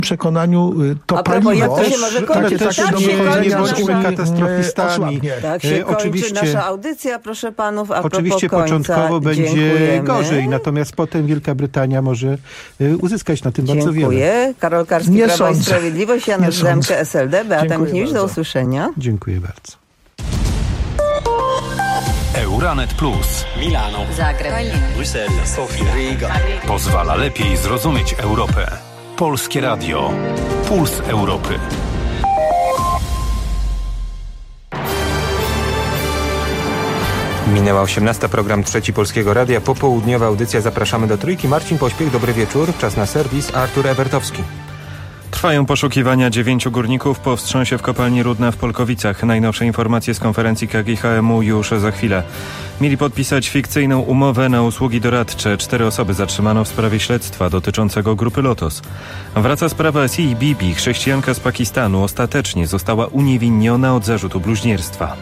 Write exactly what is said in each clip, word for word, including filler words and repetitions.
przekonaniu to A propos, paliwo... jak to się może kończyć? Takie, Tak takie się kończy nie nasza- bądźmy katastrofistami. Tak się E, kończy oczywiście, nasza audycja, proszę panów, a Oczywiście propos końca, początkowo będzie dziękujemy. gorzej, natomiast potem Wielka Brytania może y, uzyskać na tym bardzo wiele. Dziękuję. Karol Karski, Nie Prawo i sądzę. Sprawiedliwość, Janusz Nie sądzę. Zemke, S L D, Beata Dziękuję Michniewicz, do bardzo. usłyszenia. Dziękuję bardzo. Euranet Plus. Milano, Zagreb, Bruxelles, Sofia, Riga. Pozwala lepiej zrozumieć Europę. Polskie Radio. Puls Europy. Minęła osiemnasta, program Trzeci Polskiego Radia. Popołudniowa audycja. Zapraszamy do Trójki. Marcin Pośpiech, dobry wieczór. Czas na serwis. Artur Ebertowski. Trwają poszukiwania dziewięciu górników po wstrząsie w kopalni Rudna w Polkowicach. Najnowsze informacje z konferencji K G H M U już za chwilę. Mieli podpisać fikcyjną umowę na usługi doradcze. Cztery osoby zatrzymano w sprawie śledztwa dotyczącego grupy Lotos. Wraca sprawa Asii Bibi. Chrześcijanka z Pakistanu ostatecznie została uniewinniona od zarzutu bluźnierstwa.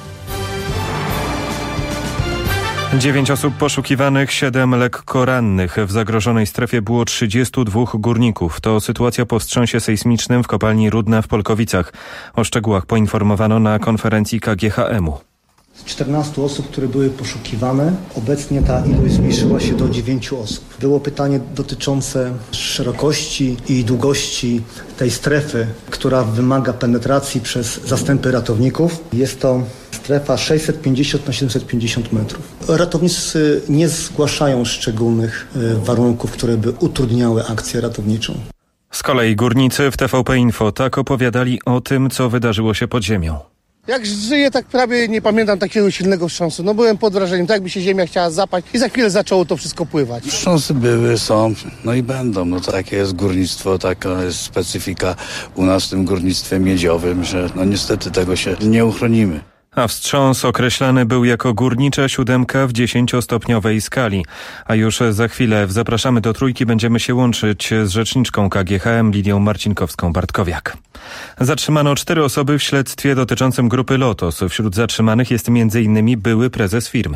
Dziewięć osób poszukiwanych, siedem lekko rannych. W zagrożonej strefie było trzydziestu dwóch górników. To sytuacja po wstrząsie sejsmicznym w kopalni Rudna w Polkowicach. O szczegółach poinformowano na konferencji K G H M U. Z czternastu osób, które były poszukiwane, obecnie ta ilość zmniejszyła się do dziewięciu osób. Było pytanie dotyczące szerokości i długości tej strefy, która wymaga penetracji przez zastępy ratowników. Jest to strefa sześćset pięćdziesiąt na siedemset pięćdziesiąt metrów. Ratownicy nie zgłaszają szczególnych warunków, które by utrudniały akcję ratowniczą. Z kolei górnicy w T V P Info tak opowiadali o tym, co wydarzyło się pod ziemią. Jak żyję, tak prawie nie pamiętam takiego silnego wstrząsu. No byłem pod wrażeniem, tak jakby się ziemia chciała zapaść i za chwilę zaczęło to wszystko pływać. Wstrząsy były, są, no i będą. No takie jest górnictwo, taka jest specyfika u nas w tym górnictwie miedziowym, że no niestety tego się nie uchronimy. A wstrząs określany był jako górnicza siódemka w dziesięciostopniowej skali. A już za chwilę w Zapraszamy do Trójki będziemy się łączyć z rzeczniczką K G H M Lidią Marcinkowską-Bartkowiak. Zatrzymano cztery osoby w śledztwie dotyczącym grupy Lotos. Wśród zatrzymanych jest między innymi były prezes firmy.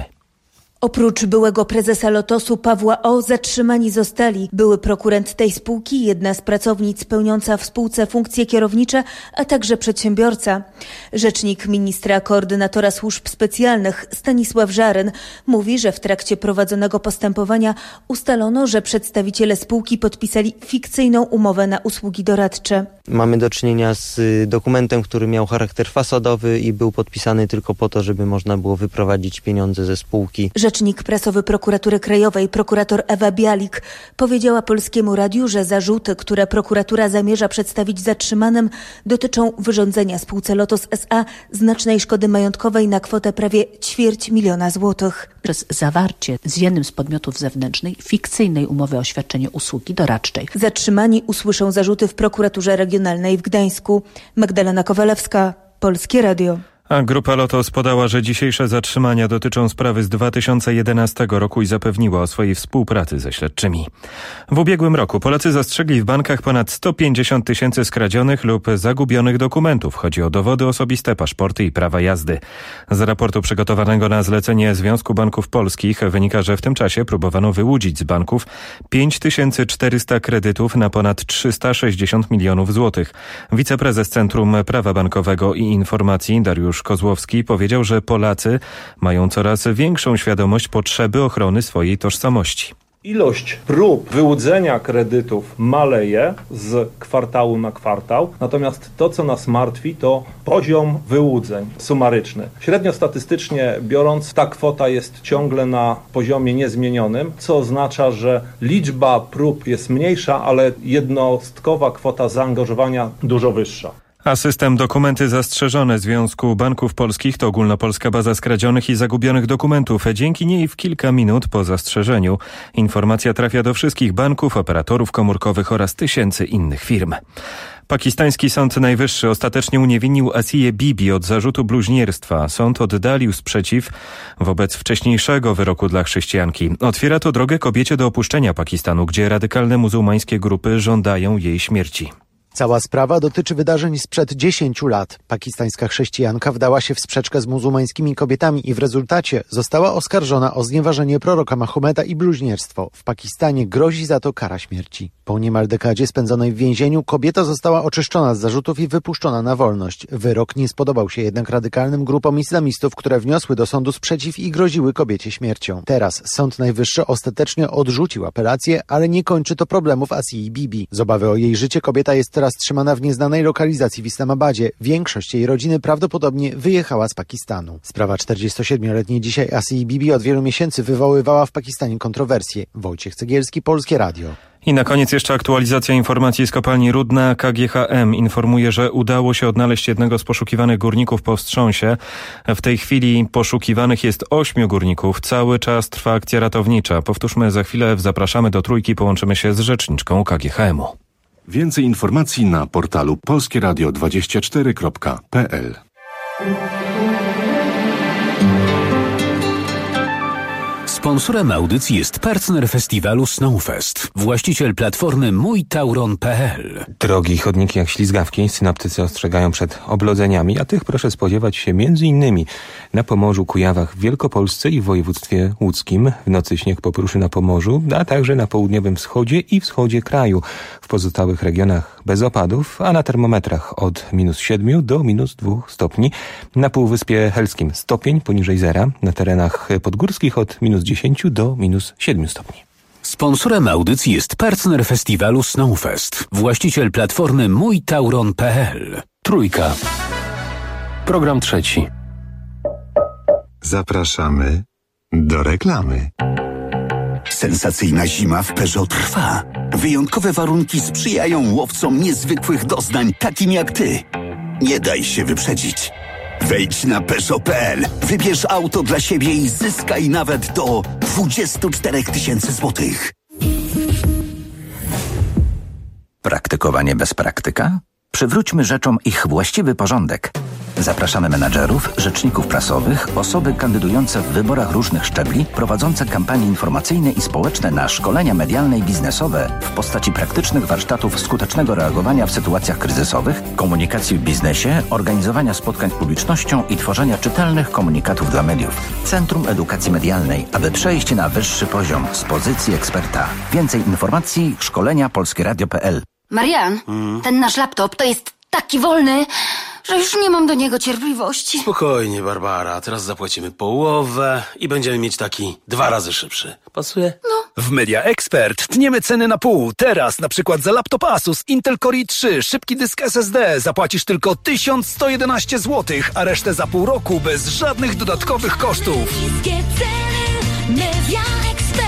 Oprócz byłego prezesa Lotosu Pawła O. zatrzymani zostali były prokurent tej spółki, jedna z pracownic pełniąca w spółce funkcje kierownicze, a także przedsiębiorca. Rzecznik ministra koordynatora służb specjalnych Stanisław Żaryn mówi, że w trakcie prowadzonego postępowania ustalono, że przedstawiciele spółki podpisali fikcyjną umowę na usługi doradcze. Mamy do czynienia z dokumentem, który miał charakter fasadowy i był podpisany tylko po to, żeby można było wyprowadzić pieniądze ze spółki. Rzecznik prasowy Prokuratury Krajowej, prokurator Ewa Bialik, powiedziała Polskiemu Radiu, że zarzuty, które prokuratura zamierza przedstawić zatrzymanym, dotyczą wyrządzenia spółce Lotos S A znacznej szkody majątkowej na kwotę prawie ćwierć miliona złotych. Przez zawarcie z jednym z podmiotów zewnętrznej fikcyjnej umowy o świadczenie usługi doradczej. Zatrzymani usłyszą zarzuty w prokuraturze regionalnej w Gdańsku. Magdalena Kowalewska, Polskie Radio. A grupa Lotos podała, że dzisiejsze zatrzymania dotyczą sprawy z dwa tysiące jedenastego roku i zapewniła o swojej współpracy ze śledczymi. W ubiegłym roku Polacy zastrzegli w bankach ponad sto pięćdziesiąt tysięcy skradzionych lub zagubionych dokumentów. Chodzi o dowody osobiste, paszporty i prawa jazdy. Z raportu przygotowanego na zlecenie Związku Banków Polskich wynika, że w tym czasie próbowano wyłudzić z banków pięć tysięcy czterysta kredytów na ponad trzysta sześćdziesiąt milionów złotych. Wiceprezes Centrum Prawa Bankowego i Informacji Dariusz Kozłowski powiedział, że Polacy mają coraz większą świadomość potrzeby ochrony swojej tożsamości. Ilość prób wyłudzenia kredytów maleje z kwartału na kwartał, natomiast to, co nas martwi, to poziom wyłudzeń sumaryczny. Średnio statystycznie biorąc, ta kwota jest ciągle na poziomie niezmienionym, co oznacza, że liczba prób jest mniejsza, ale jednostkowa kwota zaangażowania dużo wyższa. A system Dokumenty Zastrzeżone Związku Banków Polskich to ogólnopolska baza skradzionych i zagubionych dokumentów. Dzięki niej w kilka minut po zastrzeżeniu informacja trafia do wszystkich banków, operatorów komórkowych oraz tysięcy innych firm. Pakistański Sąd Najwyższy ostatecznie uniewinnił Asię Bibi od zarzutu bluźnierstwa. Sąd oddalił sprzeciw wobec wcześniejszego wyroku dla chrześcijanki. Otwiera to drogę kobiecie do opuszczenia Pakistanu, gdzie radykalne muzułmańskie grupy żądają jej śmierci. Cała sprawa dotyczy wydarzeń sprzed dziesięciu lat. Pakistańska chrześcijanka wdała się w sprzeczkę z muzułmańskimi kobietami i w rezultacie została oskarżona o znieważenie proroka Mahometa i bluźnierstwo. W Pakistanie grozi za to kara śmierci. Po niemal dekadzie spędzonej w więzieniu kobieta została oczyszczona z zarzutów i wypuszczona na wolność. Wyrok nie spodobał się jednak radykalnym grupom islamistów, które wniosły do sądu sprzeciw i groziły kobiecie śmiercią. Teraz Sąd Najwyższy ostatecznie odrzucił apelację, ale nie kończy to problemów Asii Bibi. Z obawy o jej życie kobieta jest teraz trzymana w nieznanej lokalizacji w Islamabadzie. Większość jej rodziny prawdopodobnie wyjechała z Pakistanu. Sprawa czterdziestosiedmioletniej dzisiaj Asii Bibi od wielu miesięcy wywoływała w Pakistanie kontrowersje. Wojciech Cegielski, Polskie Radio. I na koniec jeszcze aktualizacja informacji z kopalni Rudna. K G H M informuje, że udało się odnaleźć jednego z poszukiwanych górników po wstrząsie. W tej chwili poszukiwanych jest ośmiu górników. Cały czas trwa akcja ratownicza. Powtórzmy za chwilę, zapraszamy do Trójki, połączymy się z rzeczniczką K G H M u. Więcej informacji na portalu polskie radio dwadzieścia cztery kropka p l. Sponsorem audycji jest partner festiwalu Snowfest, właściciel platformy mój tauron kropka p l. Drogi chodniki jak ślizgawki, synoptycy ostrzegają przed oblodzeniami, a tych proszę spodziewać się między innymi na Pomorzu, Kujawach, w Wielkopolsce i w województwie łódzkim. W nocy śnieg popruszy na Pomorzu, a także na południowym wschodzie i wschodzie kraju. W pozostałych regionach bez opadów, a na termometrach od minus siedmiu do minus dwóch stopni. Na Półwyspie Helskim stopień poniżej zera, na terenach podgórskich od minus dziesięciu do minus siedmiu stopni. Sponsorem audycji jest partner festiwalu Snowfest, właściciel platformy mój tauron kropka p l. Trójka. Program trzeci. Zapraszamy do reklamy. Sensacyjna zima w Peugeot trwa. Wyjątkowe warunki sprzyjają łowcom niezwykłych doznań, takim jak ty. Nie daj się wyprzedzić. Wejdź na Peugeot kropka p l, wybierz auto dla siebie i zyskaj nawet do dwadzieścia cztery tysiące złotych. Praktykowanie bez praktyka? Przywróćmy rzeczom ich właściwy porządek. Zapraszamy menadżerów, rzeczników prasowych, osoby kandydujące w wyborach różnych szczebli, prowadzące kampanie informacyjne i społeczne na szkolenia medialne i biznesowe w postaci praktycznych warsztatów skutecznego reagowania w sytuacjach kryzysowych, komunikacji w biznesie, organizowania spotkań z publicznością i tworzenia czytelnych komunikatów dla mediów. Centrum Edukacji Medialnej, aby przejść na wyższy poziom z pozycji eksperta. Więcej informacji szkolenia polskie radio kropka p l. Marian, hmm? ten nasz laptop to jest taki wolny, że już nie mam do niego cierpliwości. Spokojnie, Barbara. Teraz zapłacimy połowę i będziemy mieć taki dwa razy szybszy. Pasuje? No. W Media Expert tniemy ceny na pół. Teraz na przykład za laptop Asus Intel Core i trzy, szybki dysk S S D zapłacisz tylko tysiąc sto jedenaście złotych, a resztę za pół roku bez żadnych dodatkowych kosztów. Media Expert.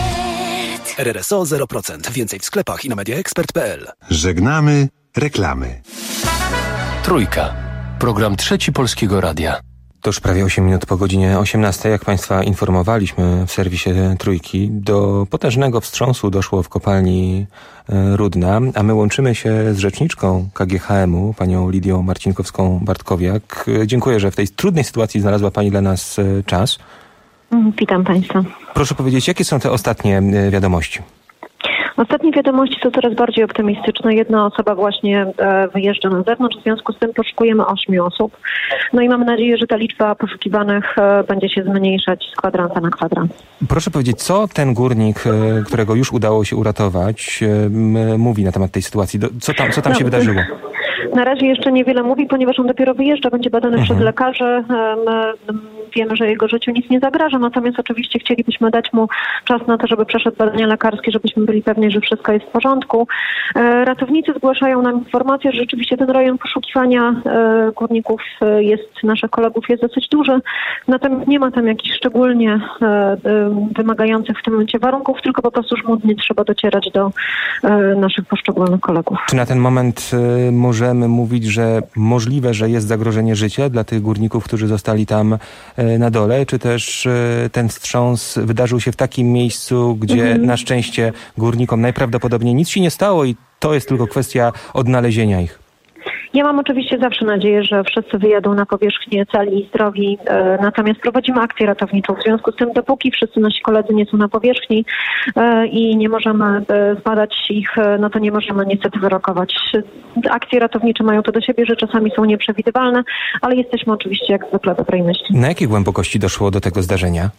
R R S O zero procent. Więcej w sklepach i na media expert kropka p l. Żegnamy reklamy. Trójka. Program trzeci Polskiego Radia. To już prawie osiem minut po godzinie osiemnastej. Jak Państwa informowaliśmy w serwisie Trójki, do potężnego wstrząsu doszło w kopalni Rudna, a my łączymy się z rzeczniczką K G H M u, panią Lidią Marcinkowską-Bartkowiak. Dziękuję, że w tej trudnej sytuacji znalazła pani dla nas czas. Witam Państwa. Proszę powiedzieć, jakie są te ostatnie wiadomości? Ostatnie wiadomości są coraz bardziej optymistyczne. Jedna osoba właśnie wyjeżdża na zewnątrz, w związku z tym poszukujemy ośmiu osób. No i mamy nadzieję, że ta liczba poszukiwanych będzie się zmniejszać z kwadransa na kwadrans. Proszę powiedzieć, co ten górnik, którego już udało się uratować, mówi na temat tej sytuacji? Co tam, co tam no, się wydarzyło? Na razie jeszcze niewiele mówi, ponieważ on dopiero wyjeżdża, będzie badany mhm. przez lekarzy. Wiemy, że jego życiu nic nie zagraża, natomiast oczywiście chcielibyśmy dać mu czas na to, żeby przeszedł badania lekarskie, żebyśmy byli pewni, że wszystko jest w porządku. Ratownicy zgłaszają nam informację, że rzeczywiście ten rejon poszukiwania górników jest, naszych kolegów jest dosyć duży, natomiast nie ma tam jakichś szczególnie wymagających w tym momencie warunków, tylko po prostu żmudnie trzeba docierać do naszych poszczególnych kolegów. Czy na ten moment możemy mówić, że możliwe, że jest zagrożenie życia dla tych górników, którzy zostali tam na dole, czy też ten wstrząs wydarzył się w takim miejscu, gdzie mhm. na szczęście górnikom najprawdopodobniej nic się nie stało i to jest tylko kwestia odnalezienia ich? Ja mam oczywiście zawsze nadzieję, że wszyscy wyjadą na powierzchnię cali i zdrowi, e, natomiast prowadzimy akcję ratowniczą. W związku z tym, dopóki wszyscy nasi koledzy nie są na powierzchni e, i nie możemy e, zbadać ich, e, no to nie możemy niestety wyrokować. Akcje ratownicze mają to do siebie, że czasami są nieprzewidywalne, ale jesteśmy oczywiście jak zwykle dobrej myśli. Na jakiej głębokości doszło do tego zdarzenia?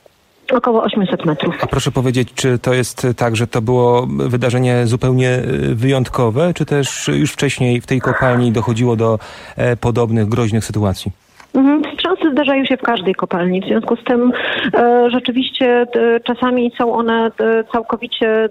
około osiemset metrów. A proszę powiedzieć, czy to jest tak, że to było wydarzenie zupełnie wyjątkowe, czy też już wcześniej w tej kopalni dochodziło do e, podobnych groźnych sytuacji? Wstrząsy zdarzają się w każdej kopalni, w związku z tym e, rzeczywiście e, czasami są one e, całkowicie, e,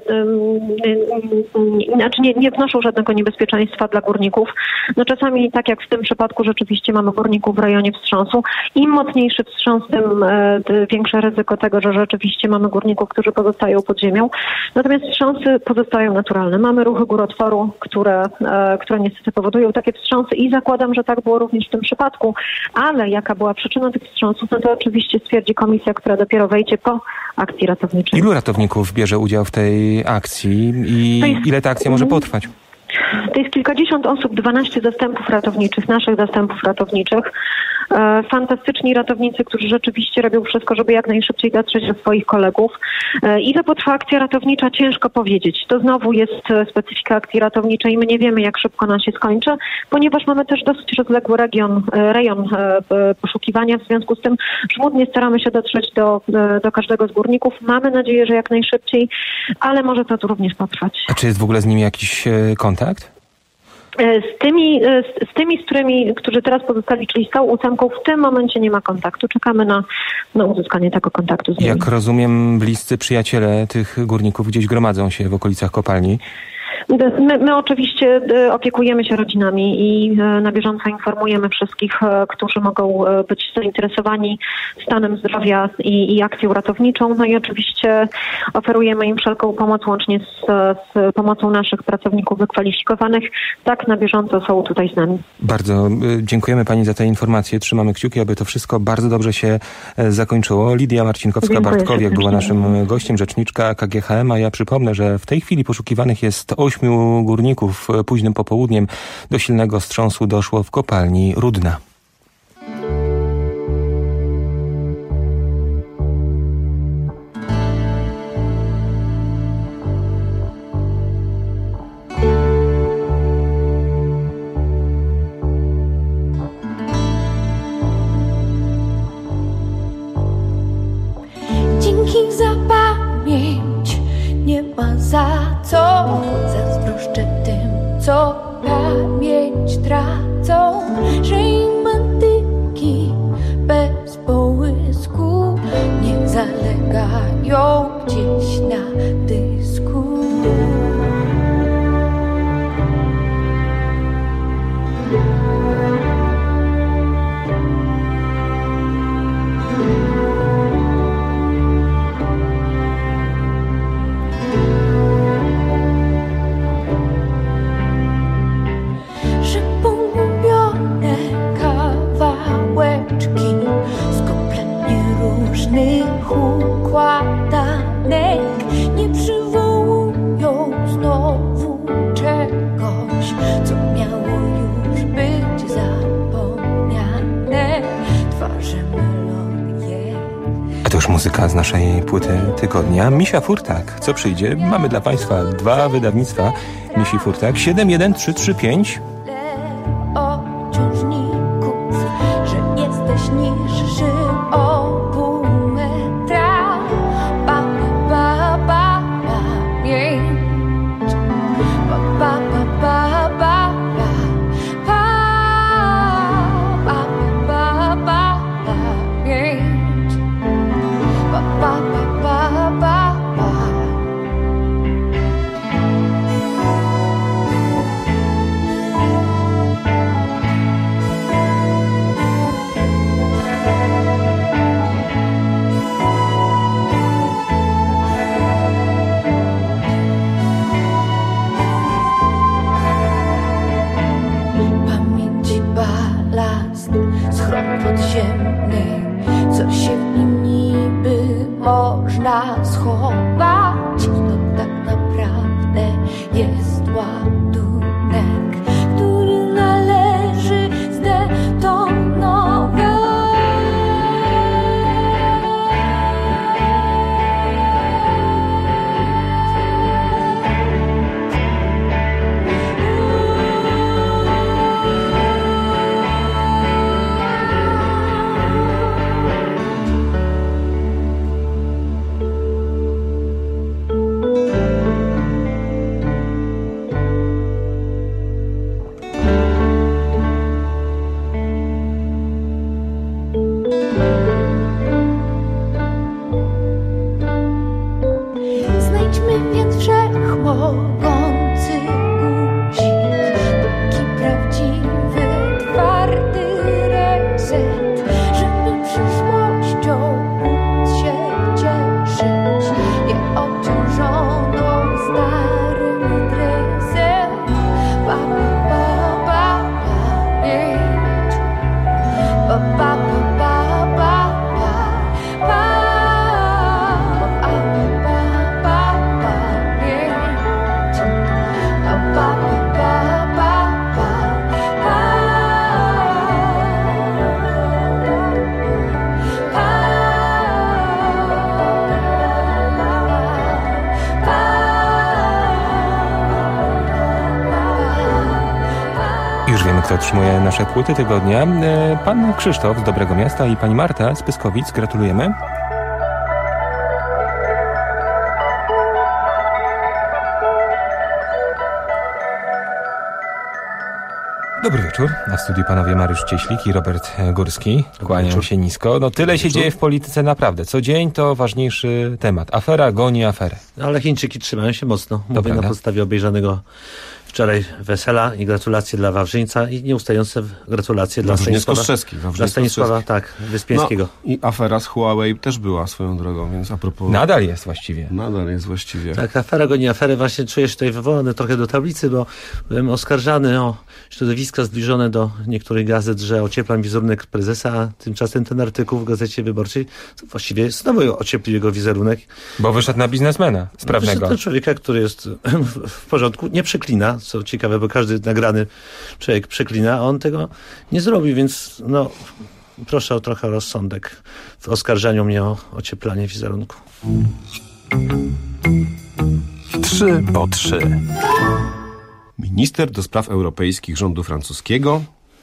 e, znaczy nie, nie wnoszą żadnego niebezpieczeństwa dla górników. No czasami, tak jak w tym przypadku, rzeczywiście mamy górników w rejonie wstrząsu. Im mocniejszy wstrząs, tym e, większe ryzyko tego, że rzeczywiście mamy górników, którzy pozostają pod ziemią. Natomiast wstrząsy pozostają naturalne. Mamy ruchy górotworu, które, e, które niestety powodują takie wstrząsy i zakładam, że tak było również w tym przypadku. Ale jaka była przyczyna tych wstrząsów, no to oczywiście stwierdzi komisja, która dopiero wejdzie po akcji ratowniczej. Ilu ratowników bierze udział w tej akcji i jest, ile ta akcja może potrwać? To jest kilkadziesiąt osób, dwanaście zastępów ratowniczych, naszych zastępów ratowniczych. E, fantastyczni ratownicy, którzy rzeczywiście robią wszystko, żeby jak najszybciej dotrzeć do swoich kolegów. E, ile potrwa akcja ratownicza? Ciężko powiedzieć. To znowu jest specyfika akcji ratowniczej. My nie wiemy, jak szybko ona się skończy, ponieważ mamy też dosyć rozległy region, rejon e, poszukiwania. W związku z tym żmudnie staramy się dotrzeć do, do każdego z górników. Mamy nadzieję, że jak najszybciej, ale może to tu również potrwać. A czy jest w ogóle z nimi jakiś kontakt? Z tymi, z, z tymi, z którymi, którzy teraz pozostali, czyli z tą ósemką, w tym momencie nie ma kontaktu. Czekamy na, na uzyskanie tego kontaktu z nimi. Jak rozumiem, bliscy przyjaciele tych górników gdzieś gromadzą się w okolicach kopalni. My, my oczywiście opiekujemy się rodzinami i na bieżąco informujemy wszystkich, którzy mogą być zainteresowani stanem zdrowia i, i akcją ratowniczą. No i oczywiście oferujemy im wszelką pomoc łącznie z, z pomocą naszych pracowników wykwalifikowanych. Tak, na bieżąco są tutaj z nami. Bardzo dziękujemy Pani za te informacje. Trzymamy kciuki, aby to wszystko bardzo dobrze się zakończyło. Lidia Marcinkowska-Bartkowiak była naszym gościem, rzeczniczka K G H M, a ja przypomnę, że w tej chwili poszukiwanych jest ośmiu górników. Późnym popołudniem do silnego wstrząsu doszło w kopalni Rudna. Dzięki za pamięć, nie ma za co. Zazdroszczę tym, co pamięć tracą, że im antyki bez połysku nie zalegają gdzieś na dysku. Układanek nie przywołują znowu czegoś, co miało już być zapomniane. Twarze mylą je. A to już muzyka z naszej płyty tygodnia. Misia Furtak. Co przyjdzie? Mamy dla Państwa dwa wydawnictwa Misi Furtak. siedem jeden trzy trzy pięć. Ociążników, że jesteś niższy o pół metra. Pa, pa, pa, pamięć. Pa, pa, pa, pa, pa, pa. Pa, pa, pa, pa, pamięć. Pa, pa, pa, pa, pa, pa. Schron podziemny, co się w nim niby można schować, to tak naprawdę jest ładunek, który należy zdetonować. Już wiemy, kto otrzymuje nasze płyty tygodnia. Pan Krzysztof z Dobrego Miasta i pani Marta z Pyskowic. Gratulujemy. Dobry wieczór. Na studiu panowie Mariusz Cieślik i Robert Górski. Kłaniam się nisko. No tyle się dzieje w polityce naprawdę. Co dzień to ważniejszy temat. Afera goni aferę. Ale Chińczyki trzymają się mocno. Mówię Dobra, na podstawie obejrzanego wczoraj wesela i gratulacje dla Wawrzyńca i nieustające gratulacje dla Stanisława, Kostrzewski, dla Stanisława tak, Wyspiańskiego. No, i afera z Huawei też była swoją drogą, więc a propos... Nadal jest właściwie. Nadal jest właściwie. Tak, afera goni aferę. Właśnie czuję się tutaj wywołany trochę do tablicy, bo byłem oskarżany o środowiska zbliżone do niektórych gazet, że ocieplam wizerunek prezesa, a tymczasem ten artykuł w Gazecie Wyborczej to właściwie znowu ocieplił jego wizerunek. Bo wyszedł na biznesmena sprawnego. Wyszedł na człowieka, który jest w porządku, nie przeklina, co ciekawe, bo każdy nagrany człowiek przeklina, a on tego nie zrobił, więc no proszę o trochę rozsądek w oskarżaniu mnie o ocieplanie wizerunku. Trzy po trzy. Minister do spraw europejskich rządu francuskiego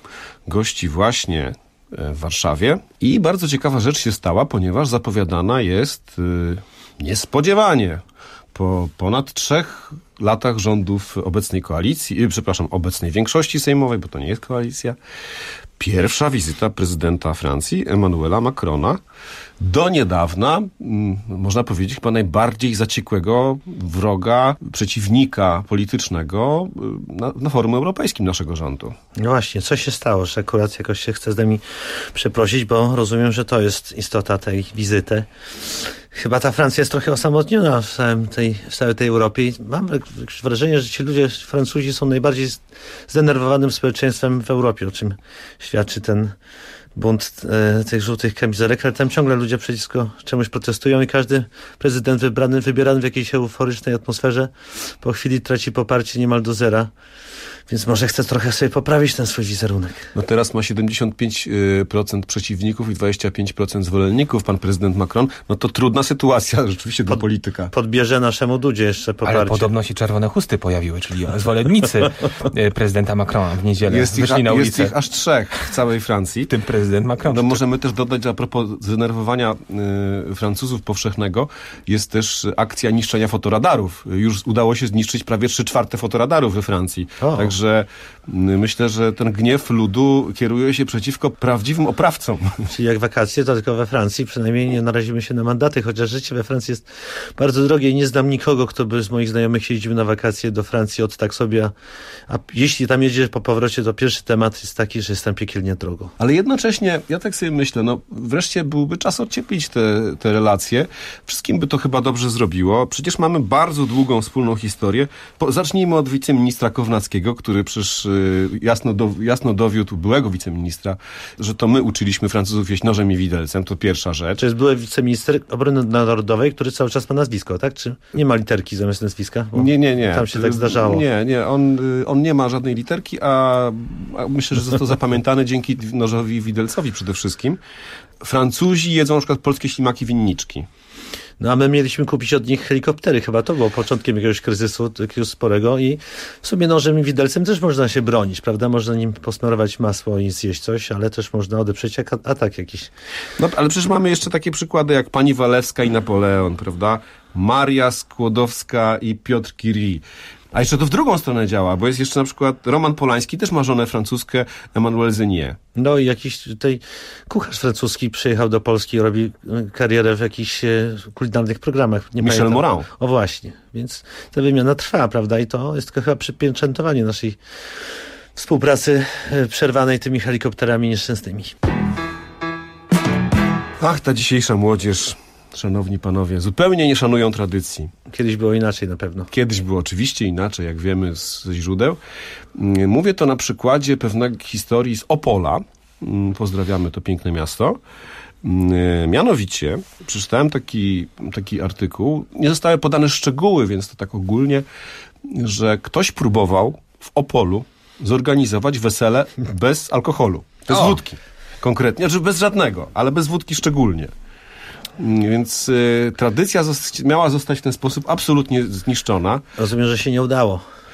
gości właśnie w Warszawie i bardzo ciekawa rzecz się stała, ponieważ zapowiadana jest yy, niespodziewanie po ponad trzech latach rządów obecnej koalicji, yy, przepraszam, obecnej większości sejmowej, bo to nie jest koalicja, pierwsza wizyta prezydenta Francji, Emmanuela Macrona, do niedawna, mm, można powiedzieć, chyba najbardziej zaciekłego wroga, przeciwnika politycznego na, na forum europejskim naszego rządu. No właśnie, co się stało, że akurat jakoś się chce z nami przeprosić, bo rozumiem, że to jest istota tej wizyty. Chyba ta Francja jest trochę osamotniona w, całym tej, w całej tej Europie i mam wrażenie, że ci ludzie, Francuzi są najbardziej zdenerwowanym społeczeństwem w Europie, o czym świadczy ten bunt e, tych żółtych kamizelek, ale tam ciągle ludzie przeciwko czemuś protestują i każdy prezydent wybrany, wybierany w jakiejś euforycznej atmosferze po chwili traci poparcie niemal do zera. Więc może chce trochę sobie poprawić ten swój wizerunek. No teraz ma siedemdziesiąt pięć procent przeciwników i dwadzieścia pięć procent zwolenników pan prezydent Macron. No to trudna sytuacja rzeczywiście dla polityka. Podbierze naszemu Dudzie jeszcze poparcie. Ale podobno się czerwone chusty pojawiły, czyli zwolennicy prezydenta Macrona w niedzielę jest wyszli ich, na ulicę. Jest ich aż trzech w całej Francji. W tym prezydent Macron. No możemy też dodać, że a propos zdenerwowania y, Francuzów powszechnego, jest też akcja niszczenia fotoradarów. Już udało się zniszczyć prawie trzy czwarte fotoradarów we Francji. O. Także myślę, że ten gniew ludu kieruje się przeciwko prawdziwym oprawcom. Czyli jak wakacje, to tylko we Francji. Przynajmniej nie narazimy się na mandaty, chociaż życie we Francji jest bardzo drogie i nie znam nikogo, kto by z moich znajomych jeździł na wakacje do Francji od tak sobie. A, a jeśli tam jedzie po powrocie, to pierwszy temat jest taki, że jest tam piekielnie drogo. Ale jednocześnie, ja tak sobie myślę, no wreszcie byłby czas ocieplić te, te relacje. Wszystkim by to chyba dobrze zrobiło. Przecież mamy bardzo długą wspólną historię. Po, zacznijmy od wiceministra Kownackiego, który przecież jasno, do, jasno dowiódł byłego wiceministra, że to my uczyliśmy Francuzów jeść nożem i widelcem. To pierwsza rzecz. To jest były wiceminister obrony narodowej, który cały czas ma nazwisko, tak? Czy nie ma literki zamiast nazwiska? Bo nie, nie, nie. Tam się tak zdarzało. Nie, nie. On, on nie ma żadnej literki, a, a myślę, że został zapamiętany dzięki nożowi i widelcowi przede wszystkim. Francuzi jedzą na przykład polskie ślimaki winniczki. No a my mieliśmy kupić od nich helikoptery. Chyba to było początkiem jakiegoś kryzysu, jakiegoś sporego i w sumie nożem i widelcem też można się bronić, prawda? Można nim posmarować masło i zjeść coś, ale też można odeprzeć jak atak jakiś. No ale przecież mamy jeszcze takie przykłady jak pani Walewska i Napoleon, prawda? Maria Skłodowska i Piotr Curie. A jeszcze to w drugą stronę działa, bo jest jeszcze na przykład Roman Polański, też ma żonę francuską, Emmanuelle Zenier. No i jakiś tutaj kucharz francuski przyjechał do Polski i robi karierę w jakichś e, kulinarnych programach. Nie Michel Morin. O właśnie, więc ta wymiana trwa, prawda? I to jest tylko chyba przypieczętowanie naszej współpracy e, przerwanej tymi helikopterami nieszczęsnymi. Ach, ta dzisiejsza młodzież... Szanowni panowie, zupełnie nie szanują tradycji. Kiedyś było inaczej na pewno. Kiedyś było oczywiście inaczej, jak wiemy z, ze źródeł. Mówię to na przykładzie pewnej historii z Opola. Pozdrawiamy to piękne miasto. Mianowicie przeczytałem taki, taki artykuł. Nie zostały podane szczegóły, więc to tak ogólnie, że ktoś próbował w Opolu zorganizować wesele bez alkoholu. Bez o. wódki. Konkretnie, znaczy bez żadnego, ale bez wódki szczególnie. Więc y, tradycja zost- miała zostać w ten sposób absolutnie zniszczona. Rozumiem, że się nie udało.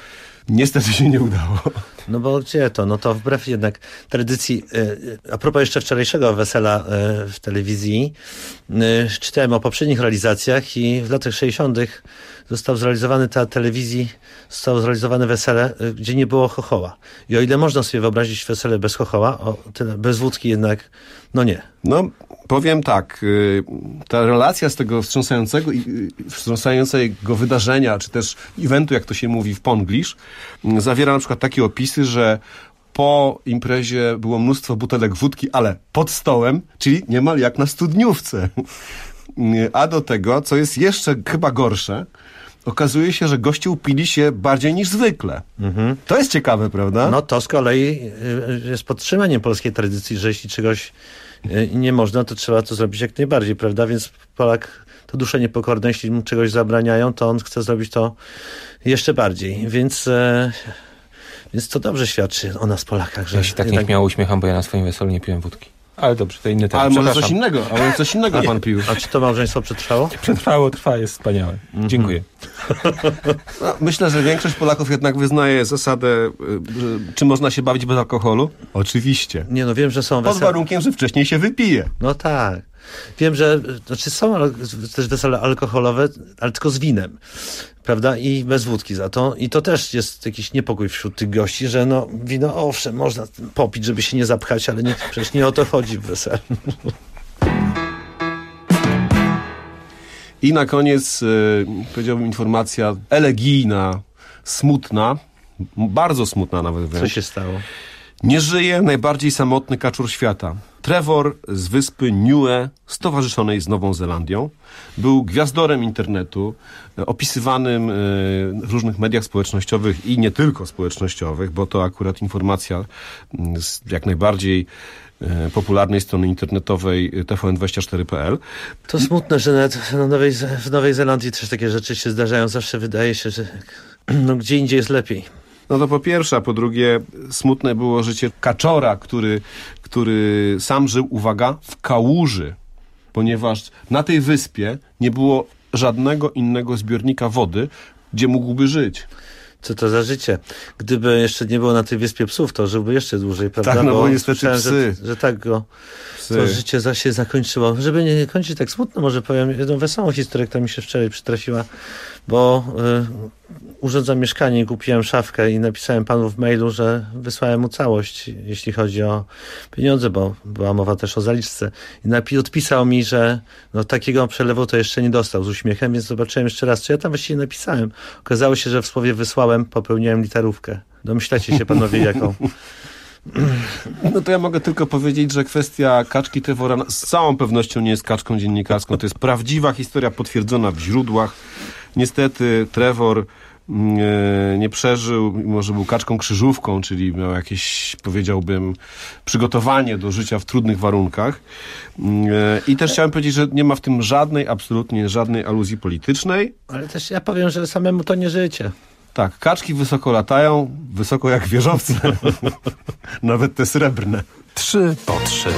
Niestety się nie udało. No bo gdzie to? No to wbrew jednak tradycji, a propos jeszcze wczorajszego wesela w telewizji, czytałem o poprzednich realizacjach i w latach sześćdziesiątych został zrealizowany teatr telewizji, zostało zrealizowane wesele, gdzie nie było chochoła. I o ile można sobie wyobrazić wesele bez chochoła, o tyle bez wódki jednak, no nie. No, powiem tak, ta relacja z tego wstrząsającego, wstrząsającego wydarzenia, czy też eventu, jak to się mówi w Ponglish, zawiera na przykład takie opisy, że po imprezie było mnóstwo butelek wódki, ale pod stołem, czyli niemal jak na studniówce. A do tego, co jest jeszcze chyba gorsze, okazuje się, że goście upili się bardziej niż zwykle. Mhm. To jest ciekawe, prawda? No to z kolei jest podtrzymaniem polskiej tradycji, że jeśli czegoś nie można, to trzeba to zrobić jak najbardziej, prawda? Więc Polak to dusza niepokorna, jeśli mu czegoś zabraniają, to on chce zrobić to jeszcze bardziej. Więc, e, więc to dobrze świadczy o nas, Polakach. Że ja się tak jednak... nie śmiało uśmiecham, bo ja na swoim weselu nie piłem wódki. Ale dobrze, to inny temat. Ale może coś innego, ale coś innego pan pił. A czy to małżeństwo przetrwało? Przetrwało, trwa, jest wspaniałe. Mm-hmm. Dziękuję. No, myślę, że większość Polaków jednak wyznaje zasadę, że, czy można się bawić bez alkoholu? Oczywiście. Nie, no wiem, że są wesele. Pod warunkiem, że wcześniej się wypije. No tak. Wiem, że znaczy są też wesele alkoholowe, ale tylko z winem, prawda? I bez wódki za to. I to też jest jakiś niepokój wśród tych gości, że no wino, owszem, można popić, żeby się nie zapchać, ale nie, przecież nie o to chodzi w weselu. I na koniec yy, powiedziałbym informacja elegijna, smutna, bardzo smutna nawet wręcz. Co się stało? Nie żyje najbardziej samotny kaczor świata. Trevor z wyspy Niue, stowarzyszonej z Nową Zelandią, był gwiazdorem internetu, opisywanym w różnych mediach społecznościowych i nie tylko społecznościowych, bo to akurat informacja z jak najbardziej popularnej strony internetowej T V N dwadzieścia cztery kropka p l. To smutne, że nawet w Nowej, w Nowej Zelandii też takie rzeczy się zdarzają. Zawsze wydaje się, że no, gdzie indziej jest lepiej. No to po pierwsze, a po drugie smutne było życie kaczora, który, który sam żył, uwaga, w kałuży, ponieważ na tej wyspie nie było żadnego innego zbiornika wody, gdzie mógłby żyć. Co to za życie? Gdyby jeszcze nie było na tej wyspie psów, to żyłby jeszcze dłużej, prawda? Tak, no bo, bo niestety psy. Że, że tak go psy. To życie za się zakończyło. Żeby nie kończyć tak smutno, może powiem jedną wesołą historię, która mi się wczoraj przytrafiła, bo y, urządzam mieszkanie i kupiłem szafkę i napisałem panu w mailu, że wysłałem mu całość, jeśli chodzi o pieniądze, bo była mowa też o zaliczce. I napi- odpisał mi, że no, takiego przelewu to jeszcze nie dostał z uśmiechem, więc zobaczyłem jeszcze raz, co ja tam właściwie napisałem. Okazało się, że w słowie wysłałem, popełniłem literówkę. Domyślacie się panowie jaką. No to ja mogę tylko powiedzieć, że kwestia kaczki Trevora z całą pewnością nie jest kaczką dziennikarską. To jest prawdziwa historia potwierdzona w źródłach. Niestety Trevor nie, nie przeżył, mimo że był kaczką krzyżówką, czyli miał jakieś, powiedziałbym, przygotowanie do życia w trudnych warunkach. I też chciałem powiedzieć, że nie ma w tym żadnej, absolutnie żadnej aluzji politycznej. Ale też ja powiem, że samemu to nie życie. Tak, kaczki wysoko latają, wysoko jak wieżowce. Nawet te srebrne. Trzy po trzy.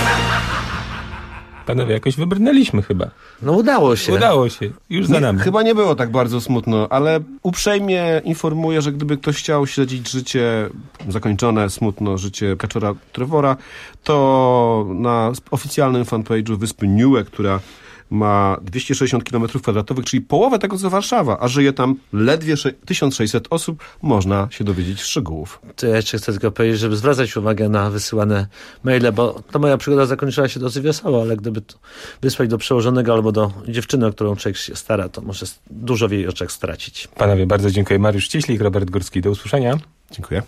Panowie, jakoś wybrnęliśmy chyba. No udało się. Udało się. Już za nami. Nie, chyba nie było tak bardzo smutno, ale uprzejmie informuję, że gdyby ktoś chciał śledzić życie, zakończone smutno życie kaczora Trevora, to na oficjalnym fanpage'u wyspy Niue, która ma dwieście sześćdziesiąt kilometrów kwadratowych, czyli połowę tego co Warszawa, a żyje tam ledwie tysiąc sześćset osób, można się dowiedzieć szczegółów. To ja jeszcze chcę tylko powiedzieć, żeby zwracać uwagę na wysyłane maile, bo ta moja przygoda zakończyła się dosyć wesoło, ale gdyby to wysłać do przełożonego albo do dziewczyny, o którą człowiek się stara, to może dużo w jej oczach stracić. Panowie, bardzo dziękuję. Mariusz Cieślik, Robert Górski. Do usłyszenia. Dziękuję.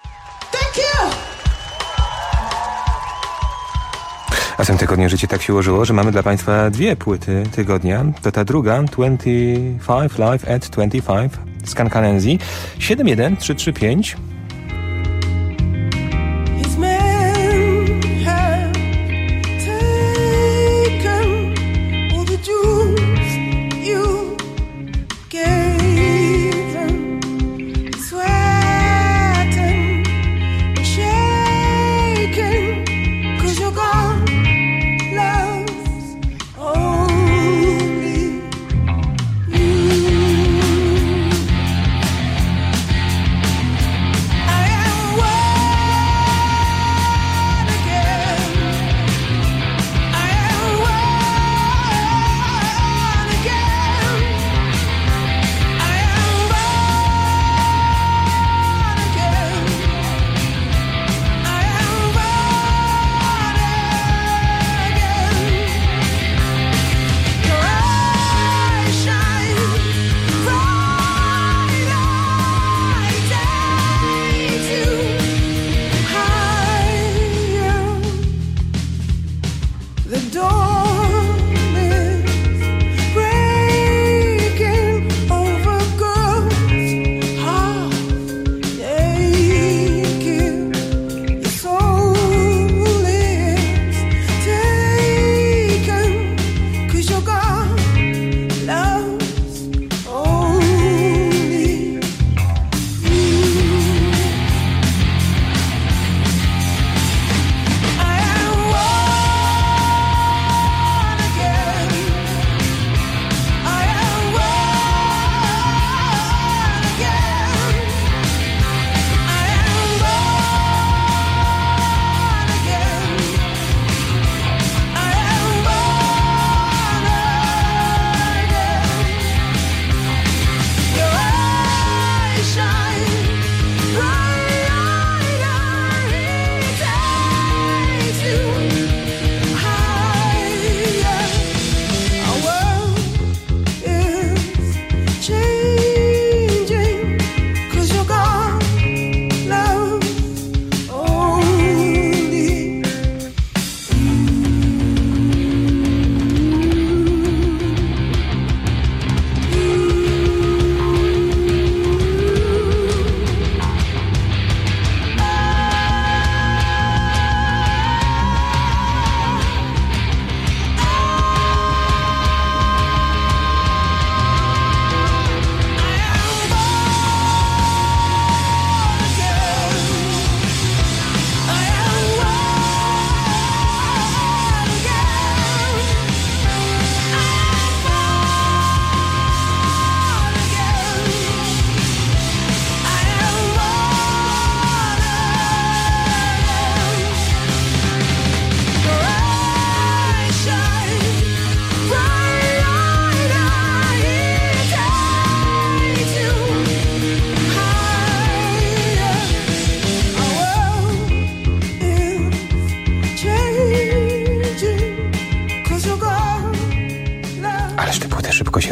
A w tym tygodniu życie tak się ułożyło, że mamy dla Państwa dwie płyty tygodnia. To ta druga, twenty five Live at twenty five z Kankanenzi. siedem jeden trzy trzy pięć.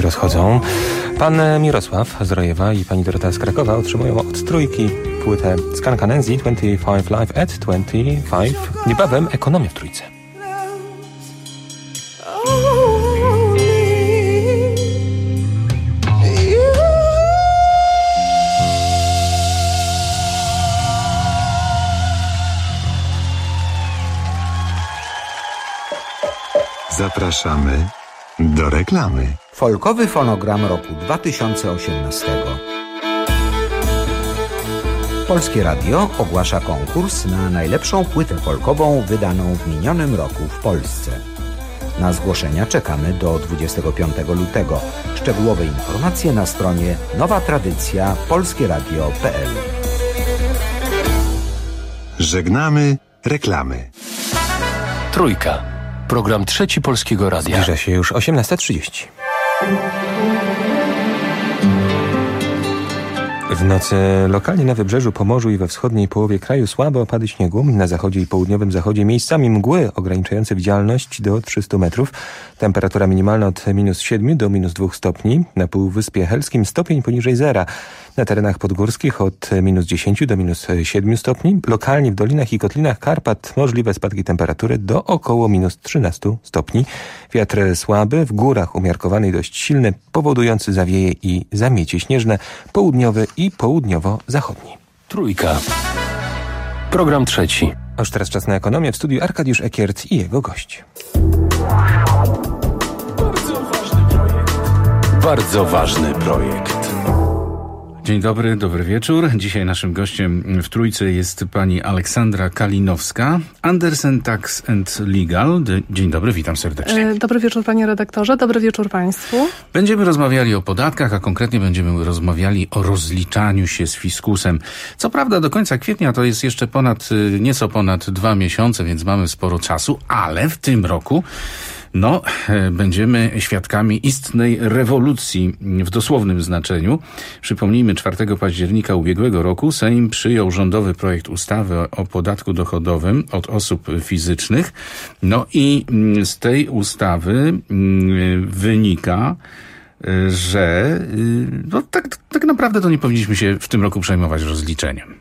rozchodzą. Pan Mirosław z Rojewa i pani Dorota z Krakowa otrzymują od Trójki płytę Skanka Nancy dwadzieścia pięć Live at dwadzieścia pięć. Niebawem Ekonomia w Trójce. Zapraszamy do reklamy. Folkowy fonogram roku dwa tysiące osiemnastego. Polskie Radio ogłasza konkurs na najlepszą płytę folkową wydaną w minionym roku w Polsce. Na zgłoszenia czekamy do dwudziestego piątego lutego. Szczegółowe informacje na stronie nowa tradycja polskieradio kropka p l. Żegnamy reklamy. Trójka. Program Trzeci Polskiego Radia. Zbliża się już osiemnasta trzydzieści. W nocy lokalnie na wybrzeżu, Pomorzu i we wschodniej połowie kraju słabe opady śniegu. Na zachodzie i południowym zachodzie miejscami mgły ograniczające widzialność do trzystu metrów. Temperatura minimalna od minus siedmiu do minus dwóch stopni. Na Półwyspie Helskim stopień poniżej zera. Na terenach podgórskich od minus dziesięciu do minus siedmiu stopni. Lokalnie w dolinach i kotlinach Karpat możliwe spadki temperatury do około minus trzynastu stopni. Wiatr słaby, w górach umiarkowany i dość silny, powodujący zawieje i zamiecie śnieżne, południowy i południowo-zachodni. Trójka. Program trzeci. A już teraz czas na ekonomię. W studiu Arkadiusz Ekiert i jego gość. Bardzo ważny projekt. Bardzo ważny projekt. Dzień dobry, dobry wieczór. Dzisiaj naszym gościem w Trójce jest pani Aleksandra Kalinowska, Andersen Tax and Legal. Dzień dobry, witam serdecznie. Dobry wieczór panie redaktorze, dobry wieczór państwu. Będziemy rozmawiali o podatkach, a konkretnie będziemy rozmawiali o rozliczaniu się z fiskusem. Co prawda do końca kwietnia to jest jeszcze ponad, nieco ponad dwa miesiące, więc mamy sporo czasu, ale w tym roku No, będziemy świadkami istnej rewolucji w dosłownym znaczeniu. Przypomnijmy, czwartego października ubiegłego roku Sejm przyjął rządowy projekt ustawy o podatku dochodowym od osób fizycznych. No i z tej ustawy wynika, że no, tak, tak naprawdę to nie powinniśmy się w tym roku przejmować rozliczeniem.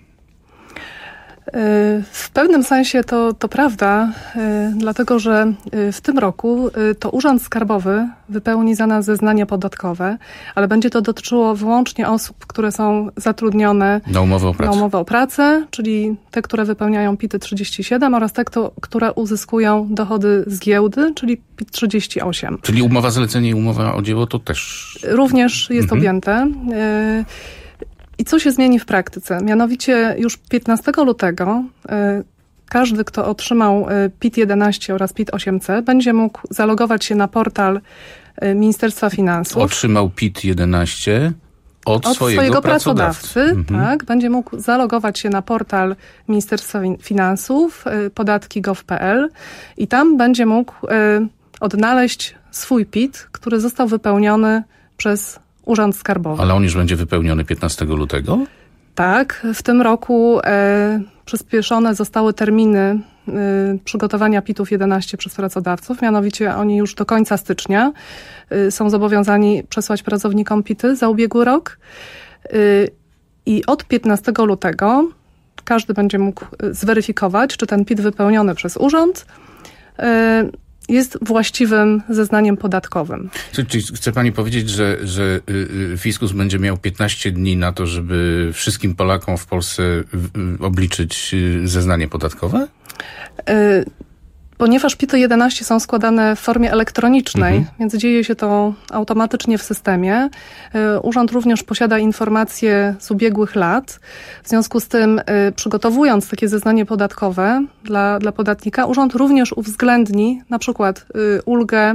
W pewnym sensie to, to prawda, dlatego że w tym roku to Urząd Skarbowy wypełni za nas zeznania podatkowe, ale będzie to dotyczyło wyłącznie osób, które są zatrudnione na umowę o pracę, na umowę o pracę, czyli te, które wypełniają P I T trzydzieści siedem oraz te, kto, które uzyskują dochody z giełdy, czyli P I T trzydzieści osiem. Czyli umowa zlecenie i umowa o dzieło to też... Również jest mhm. objęte. I co się zmieni w praktyce? Mianowicie już piętnastego lutego y, każdy, kto otrzymał y, P I T jedenaście oraz P I T osiem C, będzie mógł zalogować się na portal y, Ministerstwa Finansów. Otrzymał P I T jedenaście od, od swojego, swojego pracodawcy. pracodawcy Mhm. tak, będzie mógł zalogować się na portal Ministerstwa Finansów, y, podatki kropka gov kropka p l i tam będzie mógł y, odnaleźć swój P I T, który został wypełniony przez Urząd Skarbowy. Ale on już będzie wypełniony piętnastego lutego? Tak. W tym roku e, przyspieszone zostały terminy e, przygotowania P I T ów jedenaście przez pracodawców. Mianowicie oni już do końca stycznia e, są zobowiązani przesłać pracownikom P I Ty za ubiegły rok. E, I od piętnastego lutego każdy będzie mógł zweryfikować, czy ten P I T wypełniony przez urząd e, jest właściwym zeznaniem podatkowym. Czyli chce pani powiedzieć, że, że fiskus będzie miał piętnaście dni na to, żeby wszystkim Polakom w Polsce obliczyć zeznanie podatkowe? Y- Ponieważ P I Ty jedenaście są składane w formie elektronicznej, mhm. więc dzieje się to automatycznie w systemie. Urząd również posiada informacje z ubiegłych lat. W związku z tym, przygotowując takie zeznanie podatkowe dla, dla podatnika, urząd również uwzględni na przykład ulgę,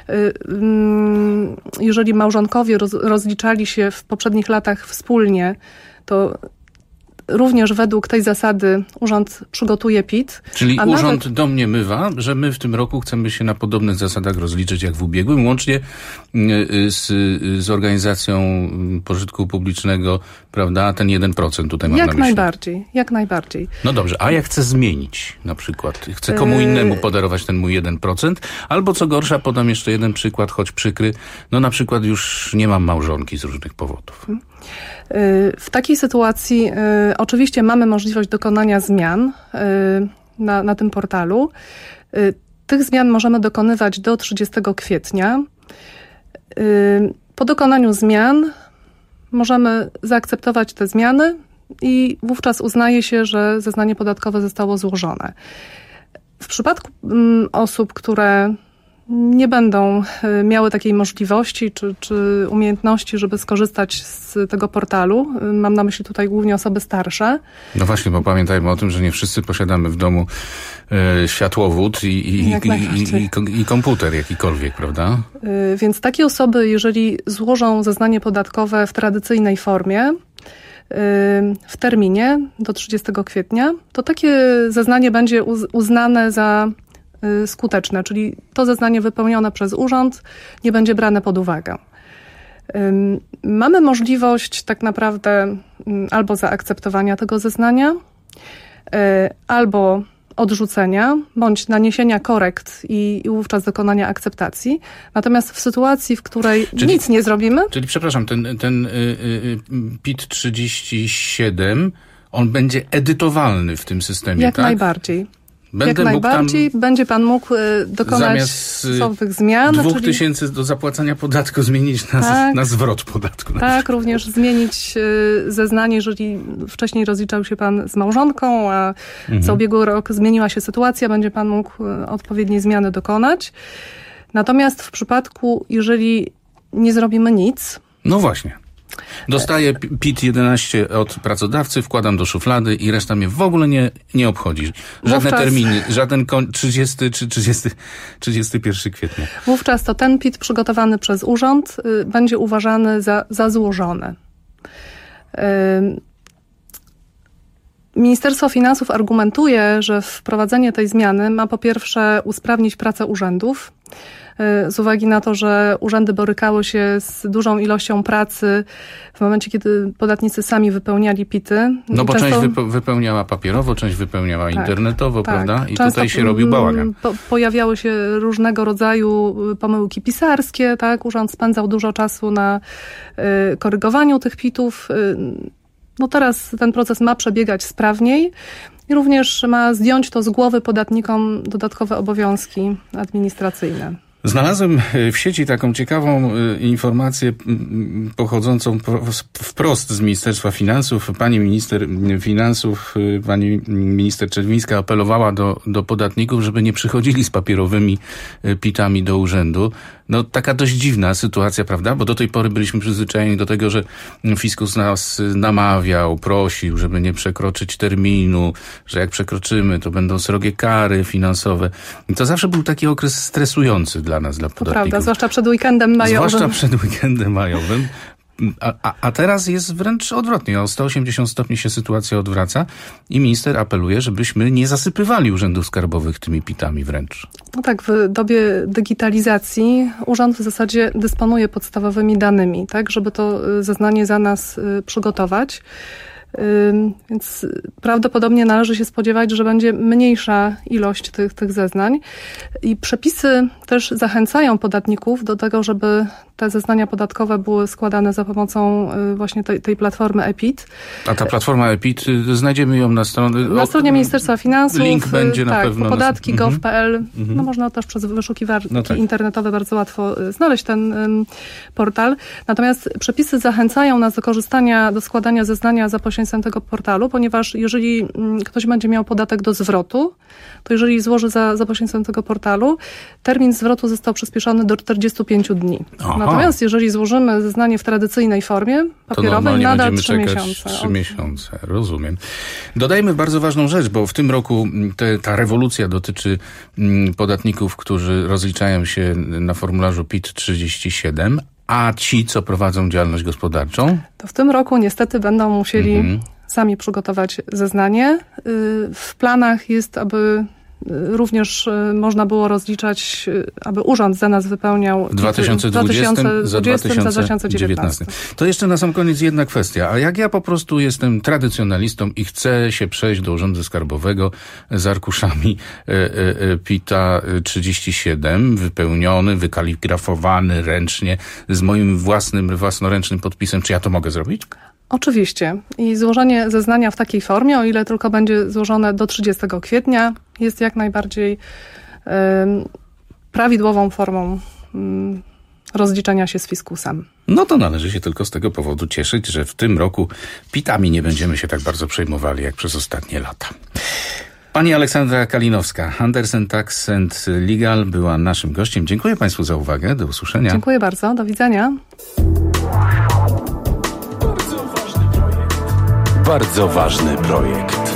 jeżeli małżonkowie roz, rozliczali się w poprzednich latach wspólnie, to również według tej zasady urząd przygotuje P I T. Czyli a urząd nawet... domniemywa, że my w tym roku chcemy się na podobnych zasadach rozliczyć jak w ubiegłym, łącznie z, z organizacją pożytku publicznego, prawda, ten jeden procent tutaj mam jak na myśli. najbardziej, jak najbardziej. No dobrze, a jak chcę zmienić na przykład? Chcę komu innemu podarować ten mój jeden procent, albo co gorsza, podam jeszcze jeden przykład, choć przykry, no na przykład już nie mam małżonki z różnych powodów. W takiej sytuacji y, oczywiście mamy możliwość dokonania zmian y, na, na tym portalu. Y, tych zmian możemy dokonywać do trzydziestego kwietnia. Y, po dokonaniu zmian możemy zaakceptować te zmiany i wówczas uznaje się, że zeznanie podatkowe zostało złożone. W przypadku y, osób, które nie będą miały takiej możliwości czy, czy umiejętności, żeby skorzystać z tego portalu. Mam na myśli tutaj głównie osoby starsze. No właśnie, bo pamiętajmy o tym, że nie wszyscy posiadamy w domu e, światłowód i, i, i, i, i, i komputer jakikolwiek, prawda? Y, więc takie osoby, jeżeli złożą zeznanie podatkowe w tradycyjnej formie, w terminie do trzydziestego kwietnia, to takie zeznanie będzie uznane za skuteczne, czyli to zeznanie wypełnione przez urząd nie będzie brane pod uwagę. Mamy możliwość tak naprawdę albo zaakceptowania tego zeznania, albo odrzucenia, bądź naniesienia korekt i, i wówczas dokonania akceptacji. Natomiast w sytuacji, w której czyli, nic nie zrobimy... Czyli, przepraszam, ten, ten y, y, P I T trzydzieści siedem, on będzie edytowalny w tym systemie, Jak tak? najbardziej. Będę Jak najbardziej będzie pan mógł dokonać stosownych zmian. Dwóch czyli... tysięcy do zapłacenia podatku zmienić na, tak, na zwrot podatku. Na tak, również zmienić zeznanie, jeżeli wcześniej rozliczał się pan z małżonką, a mhm. za ubiegły rok zmieniła się sytuacja, będzie pan mógł odpowiedniej zmiany dokonać. Natomiast w przypadku, jeżeli nie zrobimy nic... No właśnie. Dostaję P I T jedenaście od pracodawcy, wkładam do szuflady i reszta mnie w ogóle nie, nie obchodzi. Żadne wówczas, terminy, żaden trzydziesty czy trzydziesty, trzydziestego pierwszego kwietnia. Wówczas to ten P I T przygotowany przez urząd y, będzie uważany za, za złożony. Y, Ministerstwo Finansów argumentuje, że wprowadzenie tej zmiany ma po pierwsze usprawnić pracę urzędów, z uwagi na to, że urzędy borykały się z dużą ilością pracy w momencie, kiedy podatnicy sami wypełniali P I T-y. No bo często... część wypełniała papierowo, część wypełniała tak, internetowo, tak. prawda? I często tutaj się robił bałagan. Po, pojawiały się różnego rodzaju pomyłki pisarskie, tak? Urząd spędzał dużo czasu na y, korygowaniu tych P I T-ów. Y, no teraz ten proces ma przebiegać sprawniej. I również ma zdjąć to z głowy podatnikom dodatkowe obowiązki administracyjne. Znalazłem w sieci taką ciekawą informację pochodzącą wprost z Ministerstwa Finansów. Pani minister finansów, pani minister Czerwińska apelowała do, do podatników, żeby nie przychodzili z papierowymi pitami do urzędu. No taka dość dziwna sytuacja, prawda? Bo do tej pory byliśmy przyzwyczajeni do tego, że fiskus nas namawiał, prosił, żeby nie przekroczyć terminu, że jak przekroczymy, to będą srogie kary finansowe. I to zawsze był taki okres stresujący dla nas, dla podatników. To prawda, zwłaszcza przed weekendem majowym. Zwłaszcza przed weekendem majowym. A, a, a teraz jest wręcz odwrotnie. O sto osiemdziesiąt stopni się sytuacja odwraca i minister apeluje, żebyśmy nie zasypywali urzędów skarbowych tymi pitami wręcz. No tak, w dobie digitalizacji urząd w zasadzie dysponuje podstawowymi danymi, tak, żeby to zeznanie za nas przygotować. Więc prawdopodobnie należy się spodziewać, że będzie mniejsza ilość tych, tych zeznań. I przepisy też zachęcają podatników do tego, żeby te zeznania podatkowe były składane za pomocą właśnie tej, tej platformy e P I T. A ta platforma e P I T, znajdziemy ją na stronie... Na stronie Ministerstwa Finansów. Link będzie na tak, pewno. podatki kropka gov kropka p l. Mhm. No można też przez wyszukiwarki no tak. internetowe bardzo łatwo znaleźć ten um, portal. Natomiast przepisy zachęcają nas do korzystania, do składania zeznania za pośrednictwem tego portalu, ponieważ jeżeli um, ktoś będzie miał podatek do zwrotu, to jeżeli złoży za, za pośrednictwem tego portalu, termin zwrotu został przyspieszony do czterdziestu pięciu dni. Aha. Natomiast jeżeli złożymy zeznanie w tradycyjnej formie papierowej, nadal trzy miesiące. Trzy miesiące, rozumiem. Dodajmy bardzo ważną rzecz, bo w tym roku te, ta rewolucja dotyczy mm, podatników, którzy rozliczają się na formularzu P I T trzydzieści siedem, a ci, co prowadzą działalność gospodarczą? To w tym roku niestety będą musieli mm-hmm. sami przygotować zeznanie. W planach jest, aby również można było rozliczać, aby urząd za nas wypełniał w dwa tysiące dwudziestym za dwa tysiące dziewiętnastym. To jeszcze na sam koniec jedna kwestia. A jak ja po prostu jestem tradycjonalistą i chcę się przejść do Urzędu Skarbowego z arkuszami e, e, PIT-a trzydzieści siedem, wypełniony, wykaligrafowany ręcznie, z moim własnym, własnoręcznym podpisem, czy ja to mogę zrobić? Oczywiście. I złożenie zeznania w takiej formie, o ile tylko będzie złożone do trzydziestego kwietnia, jest jak najbardziej y, prawidłową formą y, rozliczenia się z fiskusem. No to należy się tylko z tego powodu cieszyć, że w tym roku pitami nie będziemy się tak bardzo przejmowali jak przez ostatnie lata. Pani Aleksandra Kalinowska, Andersen Tax and Legal, była naszym gościem. Dziękuję Państwu za uwagę. Do usłyszenia. Dziękuję bardzo. Do widzenia. Bardzo ważny projekt.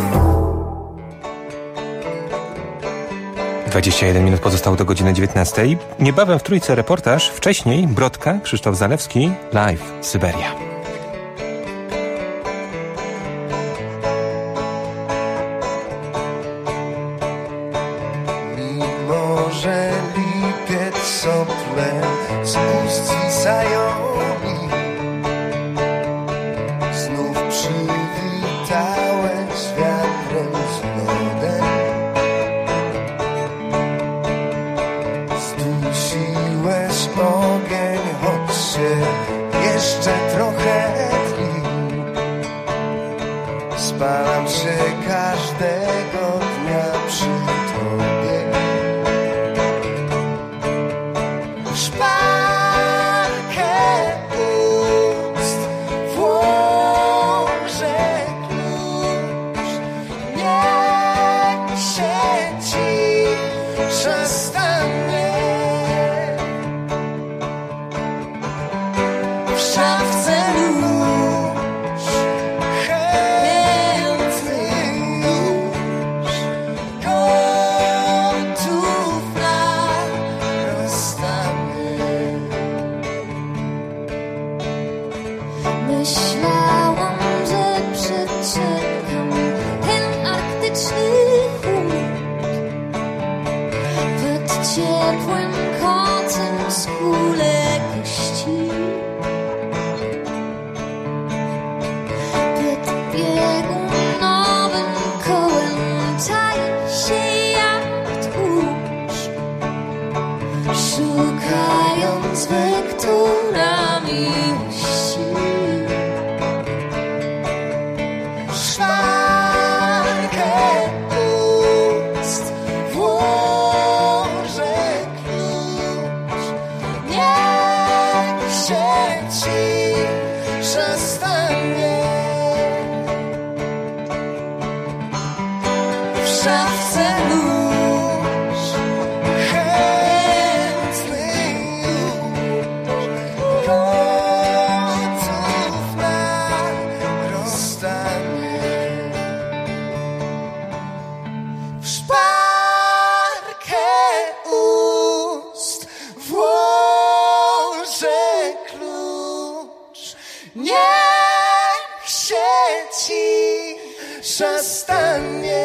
dwadzieścia jeden minut pozostało do godziny dziewiętnastej. Niebawem w Trójce reportaż, wcześniej Brodka, Krzysztof Zalewski, live Syberia. Mimo że lipiec sople z ust zwisają mi, znów przywitałeś wiatrem z lodem. Zdusiłeś ogień, choć się jeszcze trochę tli. Spalam się każdego dnia przy tobie. Szparkę ust włożę klucz, niech się cisza stanie. W szafce nóż, chętny już, gotów na rozstanie. Myślałam, że przeczekam ten arktyczny chłód. Pod ciepłym kocem skórę kości. Pod biegunowym kołem czai się jak tłuszcz, szukając wektora miłości. Szparkę ust włożę klucz, niech się cisza stanie. W szafce nóż, chętny już, gotów na rozstanie. W szparkę ust włożę klucz, niech się cisza stanie.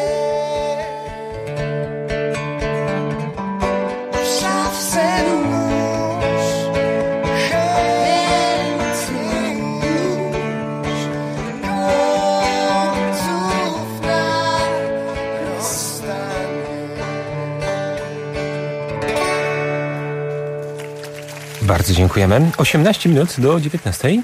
W szafce nóż, chętny już, gotów na rozstanie. Bardzo dziękujemy. osiemnaście minut do dziewiętnastej.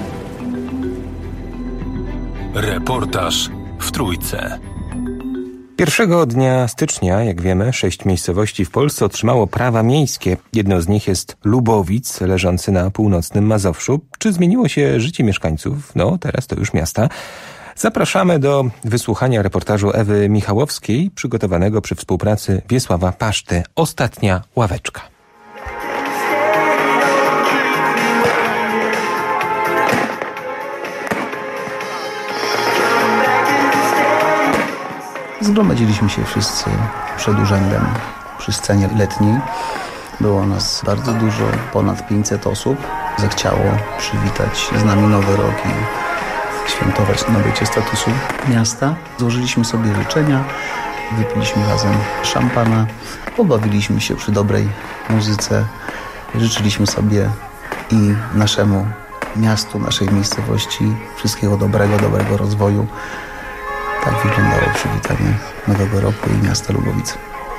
Reportaż w Trójce. Pierwszego dnia stycznia, jak wiemy, sześć miejscowości w Polsce otrzymało prawa miejskie. Jedną z nich jest Lubowic, leżący na północnym Mazowszu. Czy zmieniło się życie mieszkańców? No, teraz to już miasta. Zapraszamy do wysłuchania reportażu Ewy Michałowskiej, przygotowanego przy współpracy Wiesława Paszty. Ostatnia ławeczka. Zgromadziliśmy się wszyscy przed urzędem przy scenie letniej. Było nas bardzo dużo, ponad pięćset osób. Zechciało przywitać z nami nowy rok i świętować nabycie statusu miasta. Złożyliśmy sobie życzenia, wypiliśmy razem szampana, pobawiliśmy się przy dobrej muzyce, życzyliśmy sobie i naszemu miastu, naszej miejscowości wszystkiego dobrego, dobrego rozwoju. Tak wyglądało przywitanie Nowego Roku i miasta Lubowice.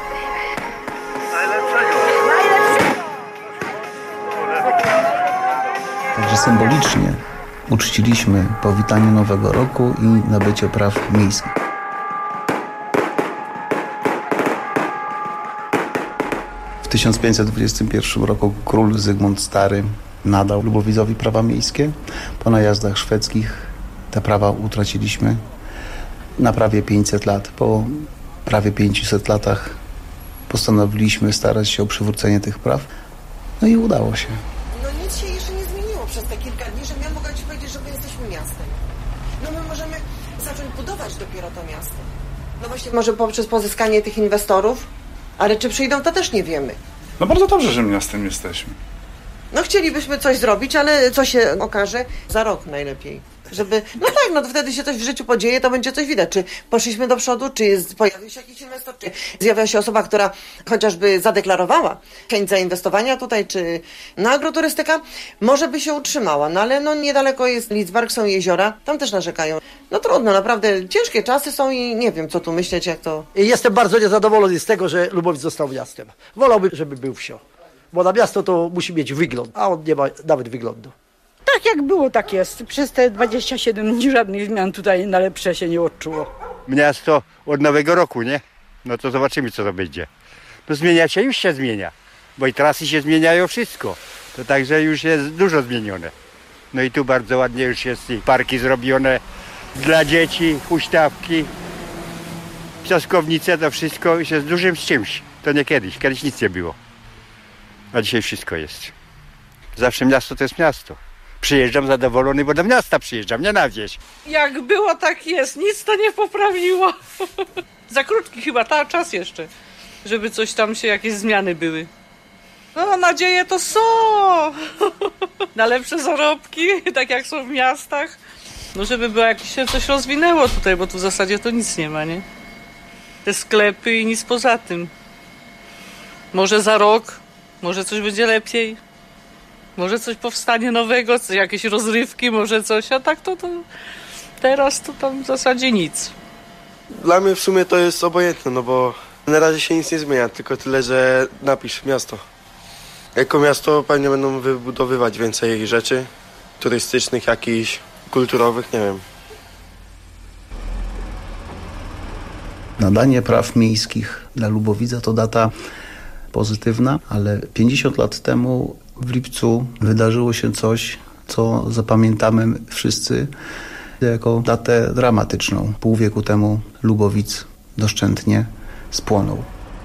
Także symbolicznie uczciliśmy powitanie Nowego Roku i nabycie praw miejskich. W tysiąc pięćset dwudziestym pierwszym roku król Zygmunt Stary nadał Lubowidzowi prawa miejskie. Po najazdach szwedzkich te prawa utraciliśmy na prawie pięćset lat. Po prawie pięciuset latach postanowiliśmy starać się o przywrócenie tych praw. No i udało się. No nic się jeszcze nie zmieniło przez te kilka dni, że ja mogę ci powiedzieć, że my jesteśmy miastem. No my możemy zacząć budować dopiero to miasto. No właśnie może poprzez pozyskanie tych inwestorów, ale czy przyjdą, to też nie wiemy. No bardzo dobrze, że miastem jesteśmy. No chcielibyśmy coś zrobić, ale co się okaże? Za rok najlepiej. Żeby, no tak, no to wtedy się coś w życiu podzieje, to będzie coś widać. Czy poszliśmy do przodu, czy jest, pojawił się jakiś inwestor, czy zjawia się osoba, która chociażby zadeklarowała chęć zainwestowania tutaj, czy no agroturystyka, może by się utrzymała. No ale no niedaleko jest Lidzbark, są jeziora, tam też narzekają. No trudno, naprawdę ciężkie czasy są i nie wiem, co tu myśleć, jak to... Jestem bardzo niezadowolony z tego, że Lubowic został miastem. Wolałbym, żeby był wsią. Bo na miasto to musi mieć wygląd, a on nie ma nawet wyglądu. Tak jak było, tak jest. Przez te dwadzieścia siedem dni żadnych zmian tutaj na lepsze się nie odczuło. Miasto od Nowego Roku, nie? No to zobaczymy, co to będzie. No zmienia się, już się zmienia. Bo i trasy się zmieniają, wszystko. To także już jest dużo zmienione. No i tu bardzo ładnie już jest i parki zrobione dla dzieci, huśtawki, piaskownice, to wszystko już jest dużym z czymś. To nie kiedyś, kiedyś nic nie było. A dzisiaj wszystko jest. Zawsze miasto to jest miasto. Przyjeżdżam zadowolony, bo do miasta przyjeżdżam, nie na wieś. Jak było, tak jest. Nic to nie poprawiło. Za krótki chyba ta czas jeszcze, żeby coś tam się, jakieś zmiany były. No nadzieje to są. Na lepsze zarobki, tak jak są w miastach. No żeby było jakieś się coś rozwinęło tutaj, bo tu w zasadzie to nic nie ma, nie? Te sklepy i nic poza tym. Może za rok, może coś będzie lepiej. Może coś powstanie nowego, jakieś rozrywki, może coś, a tak to, to teraz to tam w zasadzie nic. Dla mnie w sumie to jest obojętne, no bo na razie się nic nie zmienia, tylko tyle, że napisz miasto. Jako miasto pewnie będą wybudowywać więcej rzeczy turystycznych, jakichś kulturowych, nie wiem. Nadanie praw miejskich dla Lubowidza to data pozytywna, ale pięćdziesiąt lat temu w lipcu wydarzyło się coś, co zapamiętamy wszyscy jako datę dramatyczną. Pół wieku temu Lubowic doszczętnie spłonął.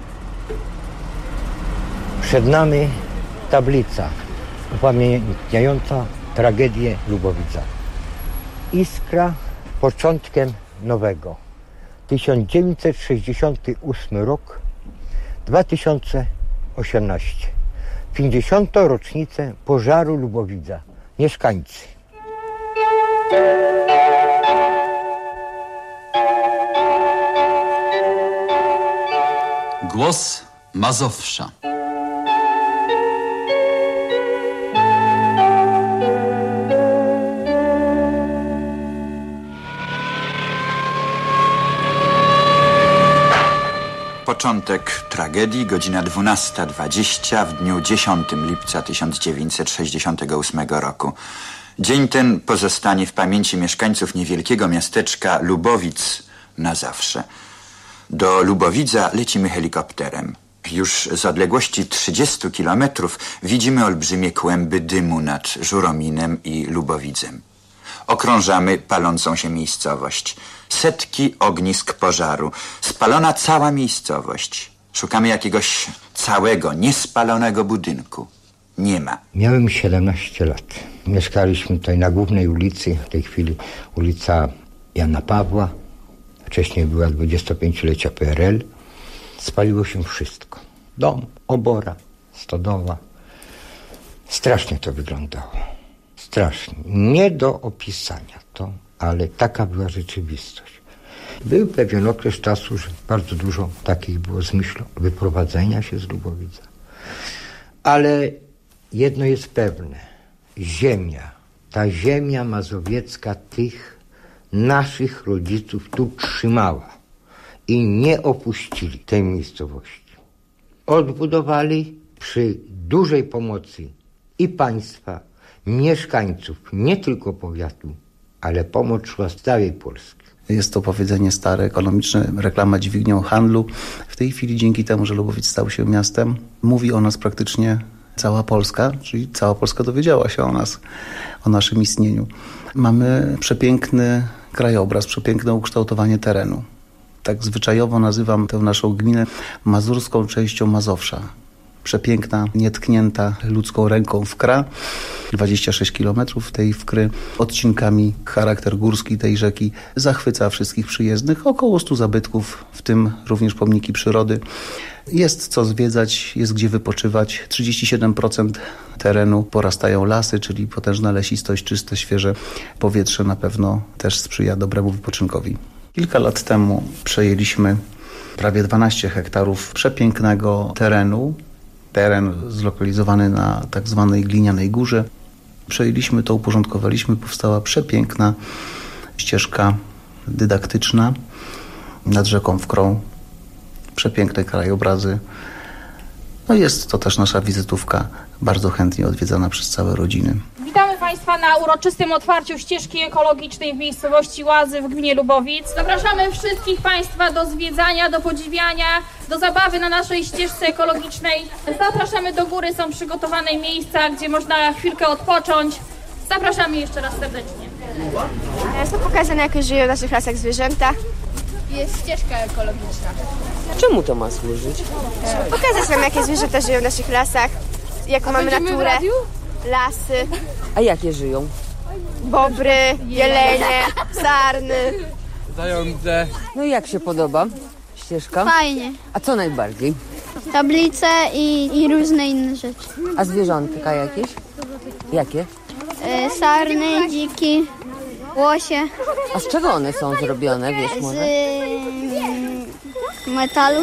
Przed nami tablica upamiętniająca tragedię Lubowica. Iskra początkiem nowego. tysiąc dziewięćset sześćdziesiąty ósmy rok, dwa tysiące osiemnasty. pięćdziesiątą rocznicę pożaru Lubowidza. Mieszkańcy. Głos Mazowsza. Początek tragedii, godzina dwunasta dwadzieścia w dniu dziesiątego lipca tysiąc dziewięćset sześćdziesiątego ósmego roku. Dzień ten pozostanie w pamięci mieszkańców niewielkiego miasteczka Lubowic na zawsze. Do Lubowidza lecimy helikopterem. Już z odległości trzydziestu kilometrów widzimy olbrzymie kłęby dymu nad Żurominem i Lubowidzem. Okrążamy palącą się miejscowość. Setki ognisk pożaru. Spalona cała miejscowość. Szukamy jakiegoś całego, niespalonego budynku. Nie ma. Miałem siedemnaście lat. Mieszkaliśmy tutaj na głównej ulicy, w tej chwili ulica Jana Pawła. Wcześniej była dwudziestopięciolecia P R L. Spaliło się wszystko. Dom, obora, stodoła. Strasznie to wyglądało. Strasznie. Nie do opisania. To ale taka była rzeczywistość. Był pewien okres czasu, że bardzo dużo takich było z myślą wyprowadzenia się z Lubowica. Ale jedno jest pewne. Ziemia, ta ziemia mazowiecka tych naszych rodziców tu trzymała i nie opuścili tej miejscowości. Odbudowali przy dużej pomocy i państwa, mieszkańców, nie tylko powiatu, ale pomoc szła z całej Polski. Jest to powiedzenie stare, ekonomiczne, reklama dźwignią handlu. W tej chwili dzięki temu, że Lubowiec stał się miastem, mówi o nas praktycznie cała Polska, czyli cała Polska dowiedziała się o nas, o naszym istnieniu. Mamy przepiękny krajobraz, przepiękne ukształtowanie terenu. Tak zwyczajowo nazywam tę naszą gminę mazurską częścią Mazowsza. Przepiękna, nietknięta ludzką ręką wkra, dwadzieścia sześć kilometrów tej wkry, odcinkami charakter górski tej rzeki zachwyca wszystkich przyjezdnych, około stu zabytków, w tym również pomniki przyrody. Jest co zwiedzać, jest gdzie wypoczywać. trzydzieści siedem procent terenu porastają lasy, czyli potężna lesistość, czyste, świeże powietrze na pewno też sprzyja dobremu wypoczynkowi. Kilka lat temu przejęliśmy prawie dwanaście hektarów przepięknego terenu. Teren zlokalizowany na tak zwanej Glinianej Górze. Przejęliśmy to, uporządkowaliśmy, powstała przepiękna ścieżka dydaktyczna nad rzeką Wkrą. Przepiękne krajobrazy. No jest to też nasza wizytówka, bardzo chętnie odwiedzana przez całe rodziny. Witamy Państwa na uroczystym otwarciu ścieżki ekologicznej w miejscowości Łazy w gminie Lubowic. Zapraszamy wszystkich Państwa do zwiedzania, do podziwiania, do zabawy na naszej ścieżce ekologicznej. Zapraszamy do góry, są przygotowane miejsca, gdzie można chwilkę odpocząć. Zapraszamy jeszcze raz serdecznie. Są pokazane, jak żyją w naszych lasach zwierzęta. Jest ścieżka ekologiczna. Czemu to ma służyć? Pokazać nam, jakie zwierzęta żyją w naszych lasach, jaką mamy naturę, lasy. A jakie żyją? Bobry, jelenie, sarny. Zające. No i jak się podoba ścieżka? Fajnie. A co najbardziej? Tablice i, i różne inne rzeczy. A zwierzątka jakieś? Jakie? E, sarny, dziki, łosie. A z czego one są zrobione, wiesz może? Z metalu.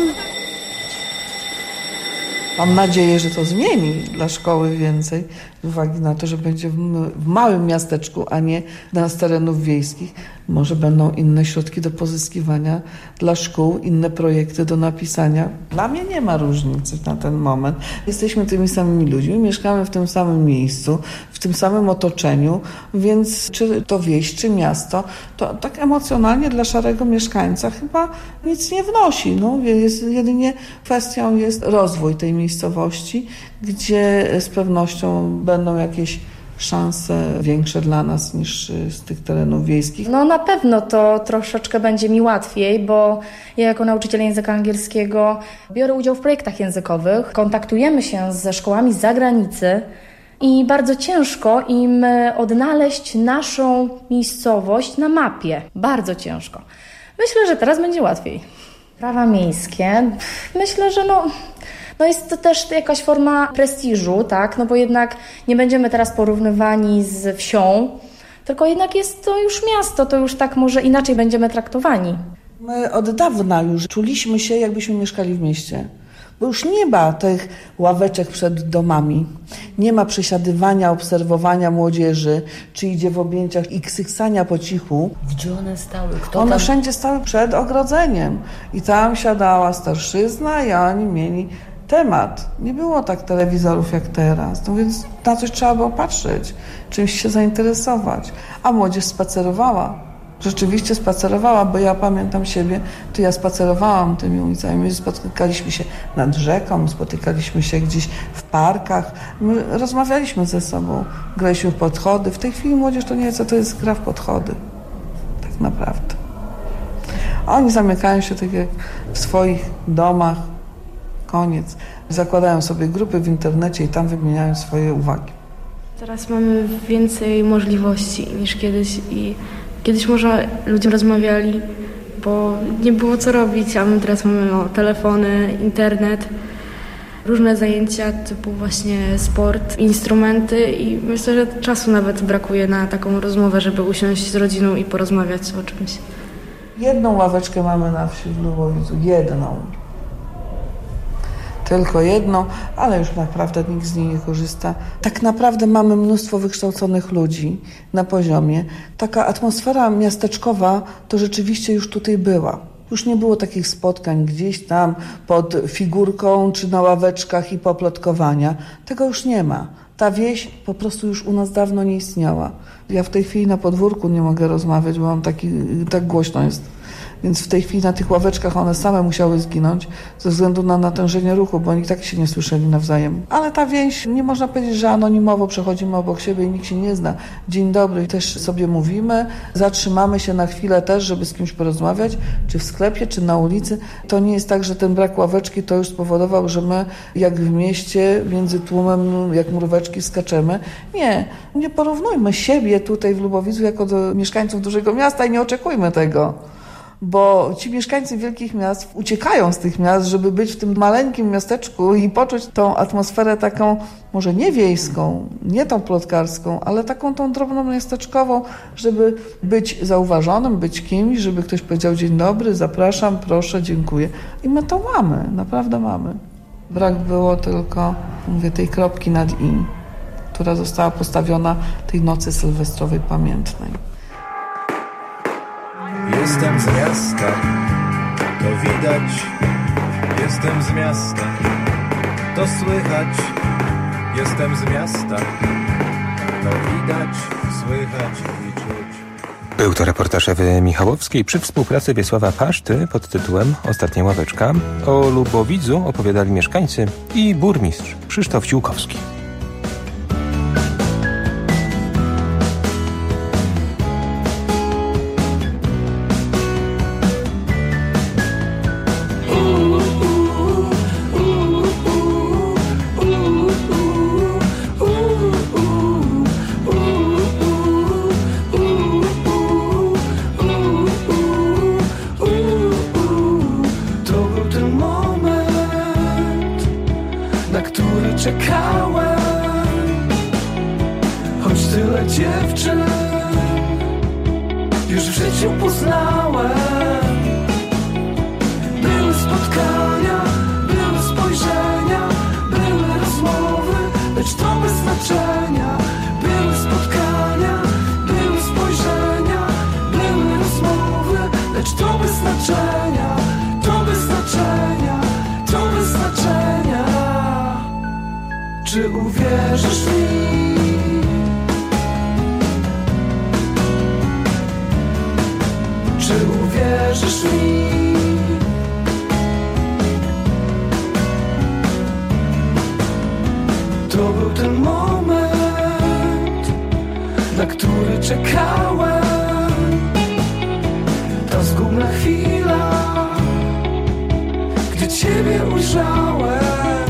Mam nadzieję, że to zmieni dla szkoły więcej, z uwagi na to, że będzie w, w małym miasteczku, a nie na terenów wiejskich. Może będą inne środki do pozyskiwania dla szkół, inne projekty do napisania. Dla mnie nie ma różnicy na ten moment. Jesteśmy tymi samymi ludźmi, mieszkamy w tym samym miejscu, w tym samym otoczeniu, więc czy to wieś, czy miasto, to tak emocjonalnie dla szarego mieszkańca chyba nic nie wnosi. No, jest, jedynie kwestią jest rozwój tej miejscowości, gdzie z pewnością będą jakieś szanse większe dla nas niż z tych terenów wiejskich. No na pewno to troszeczkę będzie mi łatwiej, bo ja jako nauczyciel języka angielskiego biorę udział w projektach językowych, kontaktujemy się ze szkołami z zagranicy i bardzo ciężko im odnaleźć naszą miejscowość na mapie. Bardzo ciężko. Myślę, że teraz będzie łatwiej. Prawa miejskie, myślę, że no... No jest to też jakaś forma prestiżu, tak? No bo jednak nie będziemy teraz porównywani z wsią, tylko jednak jest to już miasto, to już tak może inaczej będziemy traktowani. My od dawna już czuliśmy się, jakbyśmy mieszkali w mieście. Bo już nie ma tych ławeczek przed domami. Nie ma przesiadywania, obserwowania młodzieży, czy idzie w objęciach i ksyksania po cichu. Gdzie one stały? Kto One tam? wszędzie stały przed ogrodzeniem. I tam siadała starszyzna i oni mieli temat. Nie było tak telewizorów jak teraz. No więc na coś trzeba było patrzeć, czymś się zainteresować. A młodzież spacerowała. Rzeczywiście spacerowała, bo ja pamiętam siebie, to ja spacerowałam tymi ulicami. My spotykaliśmy się nad rzeką, spotykaliśmy się gdzieś w parkach. My rozmawialiśmy ze sobą, graliśmy w podchody. W tej chwili młodzież to nie wie, co to jest gra w podchody. Tak naprawdę. A oni zamykają się tak jak w swoich domach. Koniec. Zakładają sobie grupy w internecie i tam wymieniają swoje uwagi. Teraz mamy więcej możliwości niż kiedyś i kiedyś może ludzie rozmawiali, bo nie było co robić, a my teraz mamy no, telefony, internet. różne zajęcia typu właśnie sport, instrumenty i myślę, że czasu nawet brakuje na taką rozmowę, żeby usiąść z rodziną i porozmawiać o czymś. Jedną ławeczkę mamy na wsi w Lubowicu, jedną. Tylko jedną, ale już naprawdę nikt z niej nie korzysta. Tak naprawdę mamy mnóstwo wykształconych ludzi na poziomie. Taka atmosfera miasteczkowa to rzeczywiście już tutaj była. Już nie było takich spotkań gdzieś tam pod figurką czy na ławeczkach i poplotkowania. Tego już nie ma. Ta wieś po prostu już u nas dawno nie istniała. Ja w tej chwili na podwórku nie mogę rozmawiać, bo mam taki, tak głośno jest. Więc w tej chwili na tych ławeczkach one same musiały zginąć ze względu na natężenie ruchu, bo oni tak się nie słyszeli nawzajem. Ale ta wieś, nie można powiedzieć, że anonimowo przechodzimy obok siebie i nikt się nie zna. Dzień dobry, też sobie mówimy, zatrzymamy się na chwilę też, żeby z kimś porozmawiać, czy w sklepie, czy na ulicy. To nie jest tak, że ten brak ławeczki to już spowodował, że my jak w mieście między tłumem, jak mróweczki skaczemy. Nie, nie porównujmy siebie tutaj w Lubowicu jako do mieszkańców dużego miasta i nie oczekujmy tego. Bo ci mieszkańcy wielkich miast uciekają z tych miast, żeby być w tym maleńkim miasteczku i poczuć tą atmosferę taką, może nie wiejską, nie tą plotkarską, ale taką tą drobną miasteczkową, żeby być zauważonym, być kimś, żeby ktoś powiedział dzień dobry, zapraszam, proszę, dziękuję. I my to mamy, naprawdę mamy. Brak było tylko, mówię, tej kropki nad i, która została postawiona tej nocy sylwestrowej pamiętnej. Jestem z miasta, to widać. Jestem z miasta, to słychać. Jestem z miasta, to widać, słychać i czuć. Był to reportaż Ewy Michałowskiej przy współpracy Wiesława Paszty pod tytułem Ostatnia ławeczka. O Lubowidzu opowiadali mieszkańcy i burmistrz Krzysztof Ciłkowski. Czy uwierzysz mi? Czy uwierzysz mi? To był ten moment, na który czekałem. Ta zgubna chwila, gdy Ciebie ujrzałem.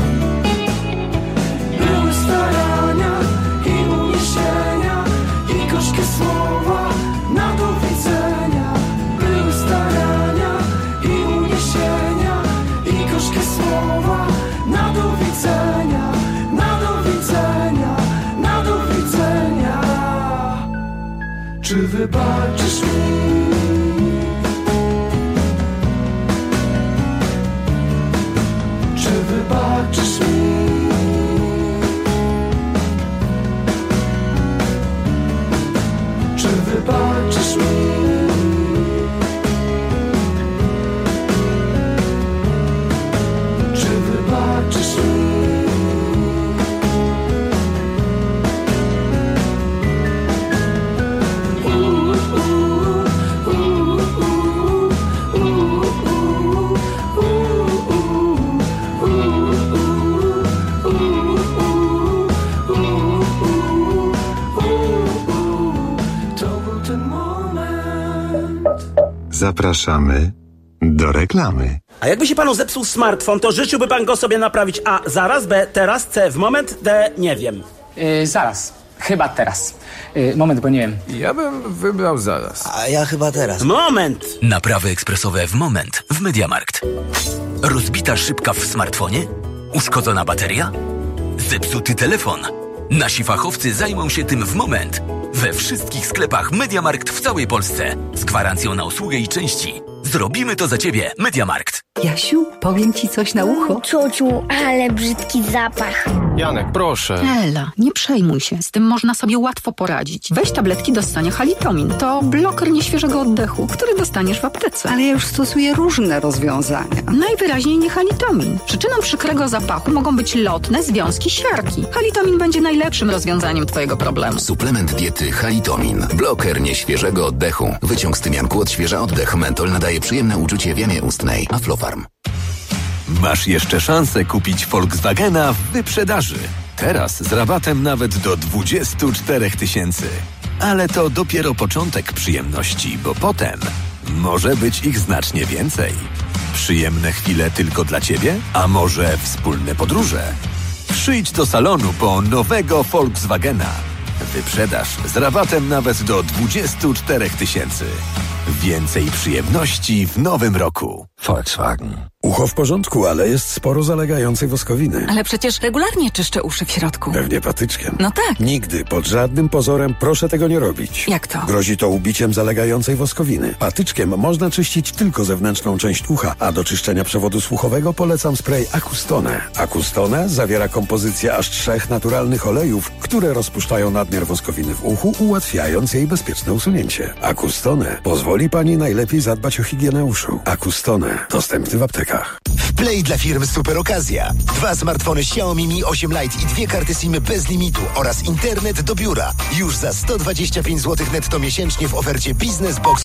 Starania i uniesienia i gorzkie słowa na do widzenia. Były starania i uniesienia i gorzkie słowa na do widzenia, na do widzenia, na do widzenia. Czy wybaczysz mi? Czy wybaczysz mi? Czy wybaczysz mi? Czy wybaczysz mi? Zapraszamy do reklamy. A jakby się panu zepsuł smartfon, to życzyłby pan go sobie naprawić A zaraz, B teraz, C w moment, D nie wiem. Yy, zaraz. Chyba teraz. Yy, moment, bo nie wiem. Ja bym wybrał zaraz. A ja chyba teraz. Moment! Naprawy ekspresowe w moment w MediaMarkt. Rozbita szybka w smartfonie? Uszkodzona bateria? Zepsuty telefon? Nasi fachowcy zajmą się tym w moment. We wszystkich sklepach MediaMarkt w całej Polsce. Z gwarancją na usługę i części. Zrobimy to za Ciebie, MediaMarkt. Jasiu, powiem Ci coś na ucho. Ciociu, ale brzydki zapach. Janek, proszę. Ela, nie przejmuj się. Z tym można sobie łatwo poradzić. Weź tabletki do ssania Halitomin. To bloker nieświeżego oddechu, który dostaniesz w aptece. Ale ja już stosuję różne rozwiązania. Najwyraźniej nie Halitomin. Przyczyną przykrego zapachu mogą być lotne związki siarki. Halitomin będzie najlepszym rozwiązaniem Twojego problemu. Suplement diety Halitomin. Bloker nieświeżego oddechu. Wyciąg z tymianku odświeża oddech. Mentol nadaje przyjemne uczucie w jamie ustnej. Aflofarm. Masz jeszcze szansę kupić Volkswagena w wyprzedaży. Teraz z rabatem nawet do dwudziestu czterech tysięcy. Ale to dopiero początek przyjemności, bo potem może być ich znacznie więcej. Przyjemne chwile tylko dla Ciebie? A może wspólne podróże? Przyjdź do salonu po nowego Volkswagena. Wyprzedaż z rabatem nawet do dwudziestu czterech tysięcy. Więcej przyjemności w nowym roku. Volkswagen. Ucho w porządku, ale jest sporo zalegającej woskowiny. Ale przecież regularnie czyszczę uszy w środku. Pewnie patyczkiem. No tak. Nigdy, pod żadnym pozorem proszę tego nie robić. Jak to? Grozi to ubiciem zalegającej woskowiny. Patyczkiem można czyścić tylko zewnętrzną część ucha, a do czyszczenia przewodu słuchowego polecam spray Acustone. Acustone zawiera kompozycję aż trzech naturalnych olejów, które rozpuszczają nadmiar woskowiny w uchu, ułatwiając jej bezpieczne usunięcie. Acustone pozwoli Pani najlepiej zadbać o higienę uszu. Acustone. Dostępny w aptekach. W Play dla firm super okazja. Dwa smartfony Xiaomi Mi osiem Lite i dwie karty SIM bez limitu oraz internet do biura. Już za sto dwadzieścia pięć złotych netto miesięcznie w ofercie Business Box.